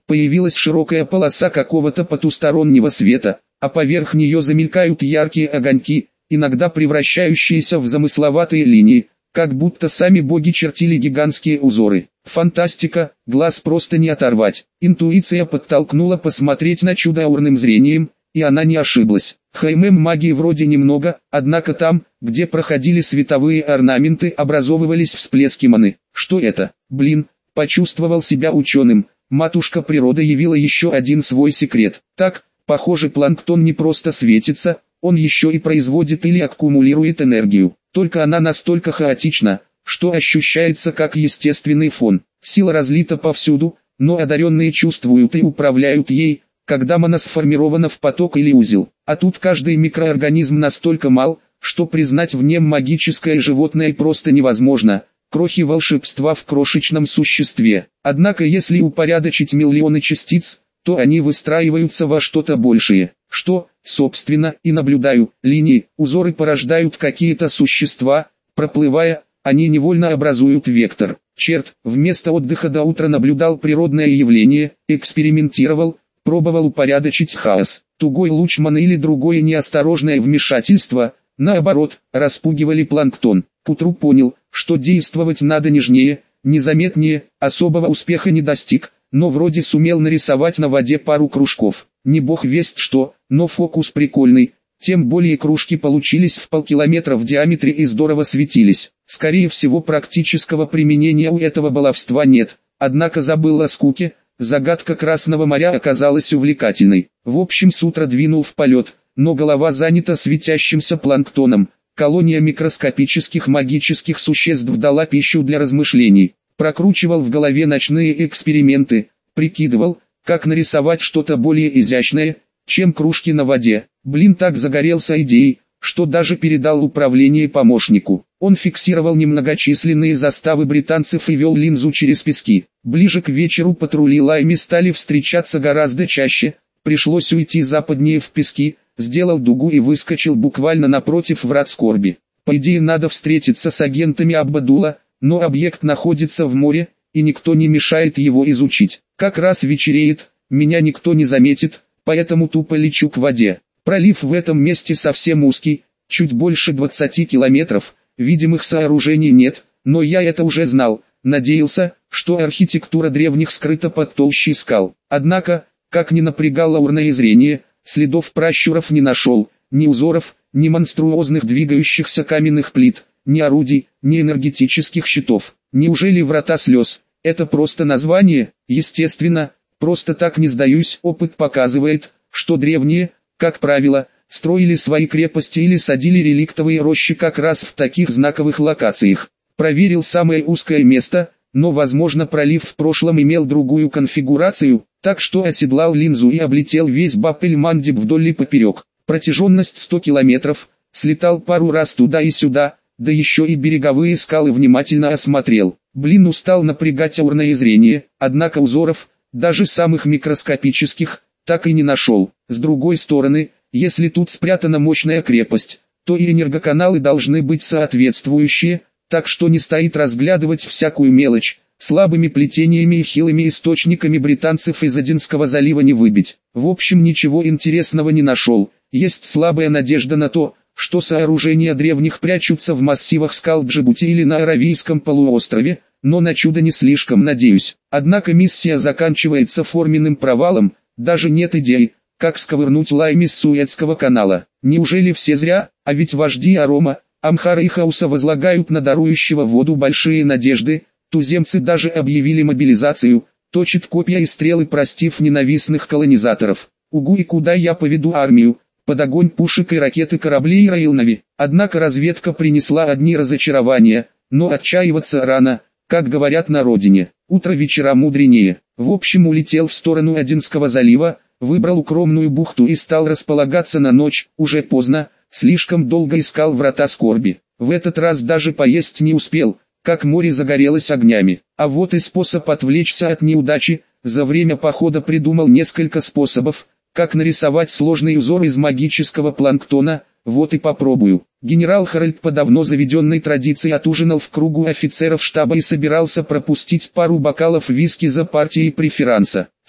Появилась широкая полоса какого-то потустороннего света, а поверх нее замелькают яркие огоньки, иногда превращающиеся в замысловатые линии, как будто сами боги чертили гигантские узоры. Фантастика, глаз просто не оторвать. Интуиция подтолкнула посмотреть на чудо аурным зрением, и она не ошиблась. Магии вроде немного, однако там, где проходили световые орнаменты, образовывались всплески маны. Что это? Блин, почувствовал себя ученым. Матушка природа явила еще один свой секрет. Так, похоже, планктон не просто светится, он еще и производит или аккумулирует энергию. Только она настолько хаотична, что ощущается как естественный фон. Сила разлита повсюду, но одаренные чувствуют и управляют ей, когда мана сформирована в поток или узел. А тут каждый микроорганизм настолько мал, что признать в нем магическое животное просто невозможно. Крохи волшебства в крошечном существе. Однако если упорядочить миллионы частиц, то они выстраиваются во что-то большее. Что, собственно, и наблюдаю. Линии, узоры порождают какие-то существа, проплывая, они невольно образуют вектор. Черт, вместо отдыха до утра наблюдал природное явление, экспериментировал, пробовал упорядочить хаос. Тугой луч маны или другое неосторожное вмешательство, наоборот, распугивали планктон. К утру понял, что действовать надо нежнее, незаметнее, особого успеха не достиг, но вроде сумел нарисовать на воде пару кружков. Не бог весть что, но фокус прикольный, тем более кружки получились в полкилометра в диаметре и здорово светились. Скорее всего практического применения у этого баловства нет, однако забыл о скуке, загадка Красного моря оказалась увлекательной. В общем с утра двинул в полет, но голова занята светящимся планктоном. Колония микроскопических магических существ дала пищу для размышлений. Прокручивал в голове ночные эксперименты, прикидывал, как нарисовать что-то более изящное, чем кружки на воде. Блин, так загорелся идеей, что даже передал управление помощнику. Он фиксировал немногочисленные заставы британцев и вел линзу через пески. Ближе к вечеру патрули Лайми стали встречаться гораздо чаще, пришлось уйти западнее в пески, сделал дугу и выскочил буквально напротив врат скорби. По идее надо встретиться с агентами Аббадула, но объект находится в море, и никто не мешает его изучить. Как раз вечереет, меня никто не заметит, поэтому тупо лечу к воде. Пролив в этом месте совсем узкий, чуть больше 20 километров, видимых сооружений нет, но я это уже знал, надеялся, что архитектура древних скрыта под толщей скал. Однако, как ни напрягало аурное зрение, следов пращуров не нашел, ни узоров, ни монструозных двигающихся каменных плит, ни орудий, ни энергетических щитов. Неужели врата слез? Это просто название? Естественно, просто так не сдаюсь. Опыт показывает, что древние, как правило, строили свои крепости или садили реликтовые рощи как раз в таких знаковых локациях. Проверил самое узкое место, но возможно пролив в прошлом имел другую конфигурацию, так что оседлал линзу и облетел весь Баб-эль-Мандеб вдоль и поперек. Протяженность 100 километров, слетал пару раз туда и сюда, да еще и береговые скалы внимательно осмотрел. Блин, устал напрягать аурное зрение, однако узоров, даже самых микроскопических, так и не нашел. С другой стороны, если тут спрятана мощная крепость, то и энергоканалы должны быть соответствующие, так что не стоит разглядывать всякую мелочь. Слабыми плетениями и хилыми источниками британцев из Аденского залива не выбить. В общем, ничего интересного не нашел. Есть слабая надежда на то, что сооружения древних прячутся в массивах скал Джибути или на Аравийском полуострове, но на чудо не слишком надеюсь. Однако миссия заканчивается форменным провалом, даже нет идей, как сковырнуть Лайми с Суэцкого канала. Неужели все зря? А ведь вожди Арома, Амхара и Хауса возлагают на дарующего воду большие надежды. Туземцы даже объявили мобилизацию, точат копья и стрелы, простив ненавистных колонизаторов. Угу, и куда я поведу армию? Под огонь пушек и ракеты кораблей Раилнави. Однако разведка принесла одни разочарования, но отчаиваться рано, как говорят на родине. Утро вечера мудренее. В общем, улетел в сторону Аденского залива, выбрал укромную бухту и стал располагаться на ночь. Уже поздно, слишком долго искал врата скорби. В этот раз даже поесть не успел, как море загорелось огнями. А вот и способ отвлечься от неудачи. За время похода придумал несколько способов, как нарисовать сложный узор из магического планктона. Вот и попробую. Генерал Харальд по давно заведенной традиции отужинал в кругу офицеров штаба и собирался пропустить пару бокалов виски за партией преферанса.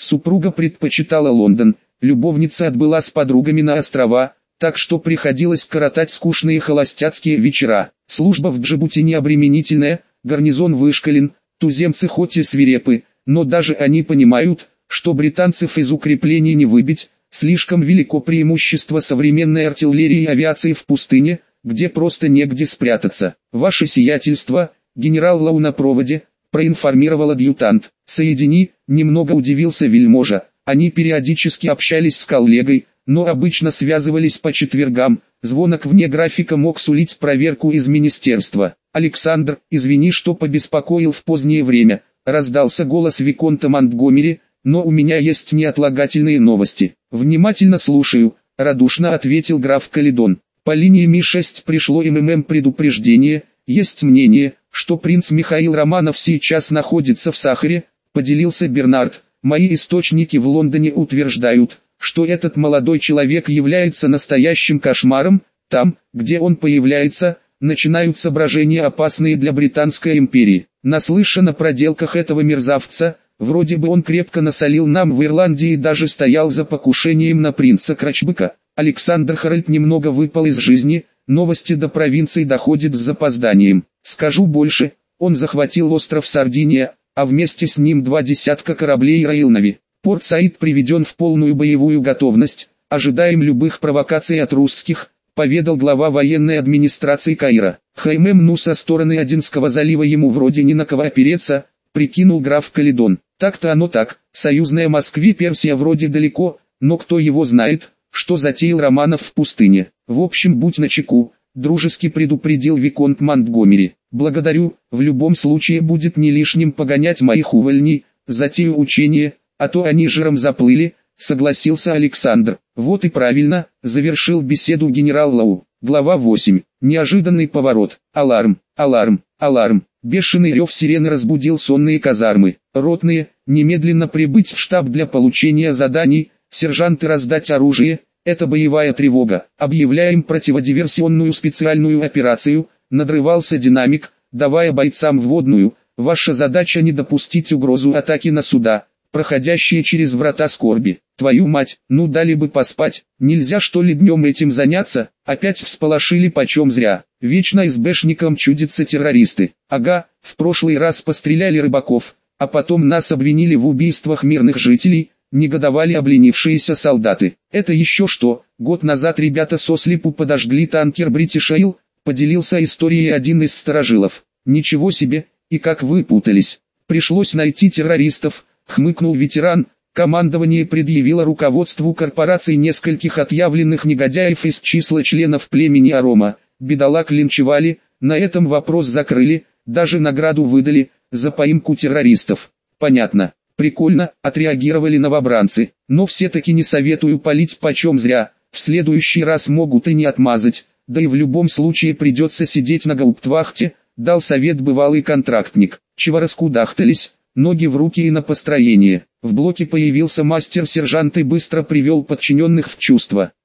Супруга предпочитала Лондон, любовница отбыла с подругами на острова, так что приходилось коротать скучные холостяцкие вечера. Служба в Джибути необременительная, гарнизон вышкален, туземцы хоть и свирепы, но даже они понимают, что британцев из укреплений не выбить, слишком велико преимущество современной артиллерии и авиации в пустыне, где просто негде спрятаться. Ваше сиятельство, генерал Лау на проводе, проинформировал адъютант. Соедини, немного удивился вельможа. Они периодически общались с коллегой, но обычно связывались по четвергам. Звонок вне графика мог сулить проверку из министерства. Александр, извини, что побеспокоил в позднее время, раздался голос виконта Монтгомери, но у меня есть неотлагательные новости. Внимательно слушаю, радушно ответил граф Каледон. По линии Ми-6 пришло МММ предупреждение, есть мнение, что принц Михаил Романов сейчас находится в Сахаре, поделился Бернард. Мои источники в Лондоне утверждают, что этот молодой человек является настоящим кошмаром. Там, где он появляется, начинаются брожения, опасные для Британской империи. Наслышан о проделках этого мерзавца, вроде бы он крепко насолил нам в Ирландии и даже стоял за покушением на принца Крачбека. Александр Харальд немного выпал из жизни, новости до провинции доходят с запозданием. Скажу больше, он захватил остров Сардиния, а вместе с ним 2 десятка кораблей Роyal-Navy. Порт Саид приведен в полную боевую готовность, ожидаем любых провокаций от русских, поведал глава военной администрации Каира. Хаймем со стороны Аденского залива ему вроде не на кого опереться, прикинул граф Каледон. Так-то оно так, союзная Москве Персия вроде далеко, но кто его знает, что затеял Романов в пустыне. В общем, будь начеку, дружески предупредил виконт Монтгомери. Благодарю, в любом случае будет не лишним погонять моих увольней, затею учения, а то они жиром заплыли, согласился Александр. Вот и правильно, завершил беседу генерал Лау. Глава 8. Неожиданный поворот. Аларм, аларм, аларм. Бешеный рев сирены разбудил сонные казармы. Ротные, немедленно прибыть в штаб для получения заданий, сержанты раздать оружие. Это боевая тревога. Объявляем противодиверсионную специальную операцию. Надрывался динамик, давая бойцам вводную. Ваша задача не допустить угрозу атаки на суда, проходящие через врата скорби. Твою мать, ну дали бы поспать, нельзя что ли днем этим заняться? Опять всполошили почем зря. Вечно СБшникам чудятся террористы. Ага, в прошлый раз постреляли рыбаков, а потом нас обвинили в убийствах мирных жителей, негодовали обленившиеся солдаты. Это еще что, год назад ребята сослепу подожгли танкер British Oil, поделился историей один из старожилов. Ничего себе, и как вы путались. Пришлось найти террористов, хмыкнул ветеран. Командование предъявило руководству корпорации нескольких отъявленных негодяев из числа членов племени Арома. Бедолаг линчевали, на этом вопрос закрыли, даже награду выдали за поимку террористов. Понятно, прикольно, отреагировали новобранцы, но все-таки не советую палить почем зря, в следующий раз могут и не отмазать, да и в любом случае придется сидеть на гауптвахте, дал совет бывалый контрактник. Чего раскудахтались? Ноги в руки и на построение. В блоке появился мастер-сержант и быстро привел подчиненных в чувство.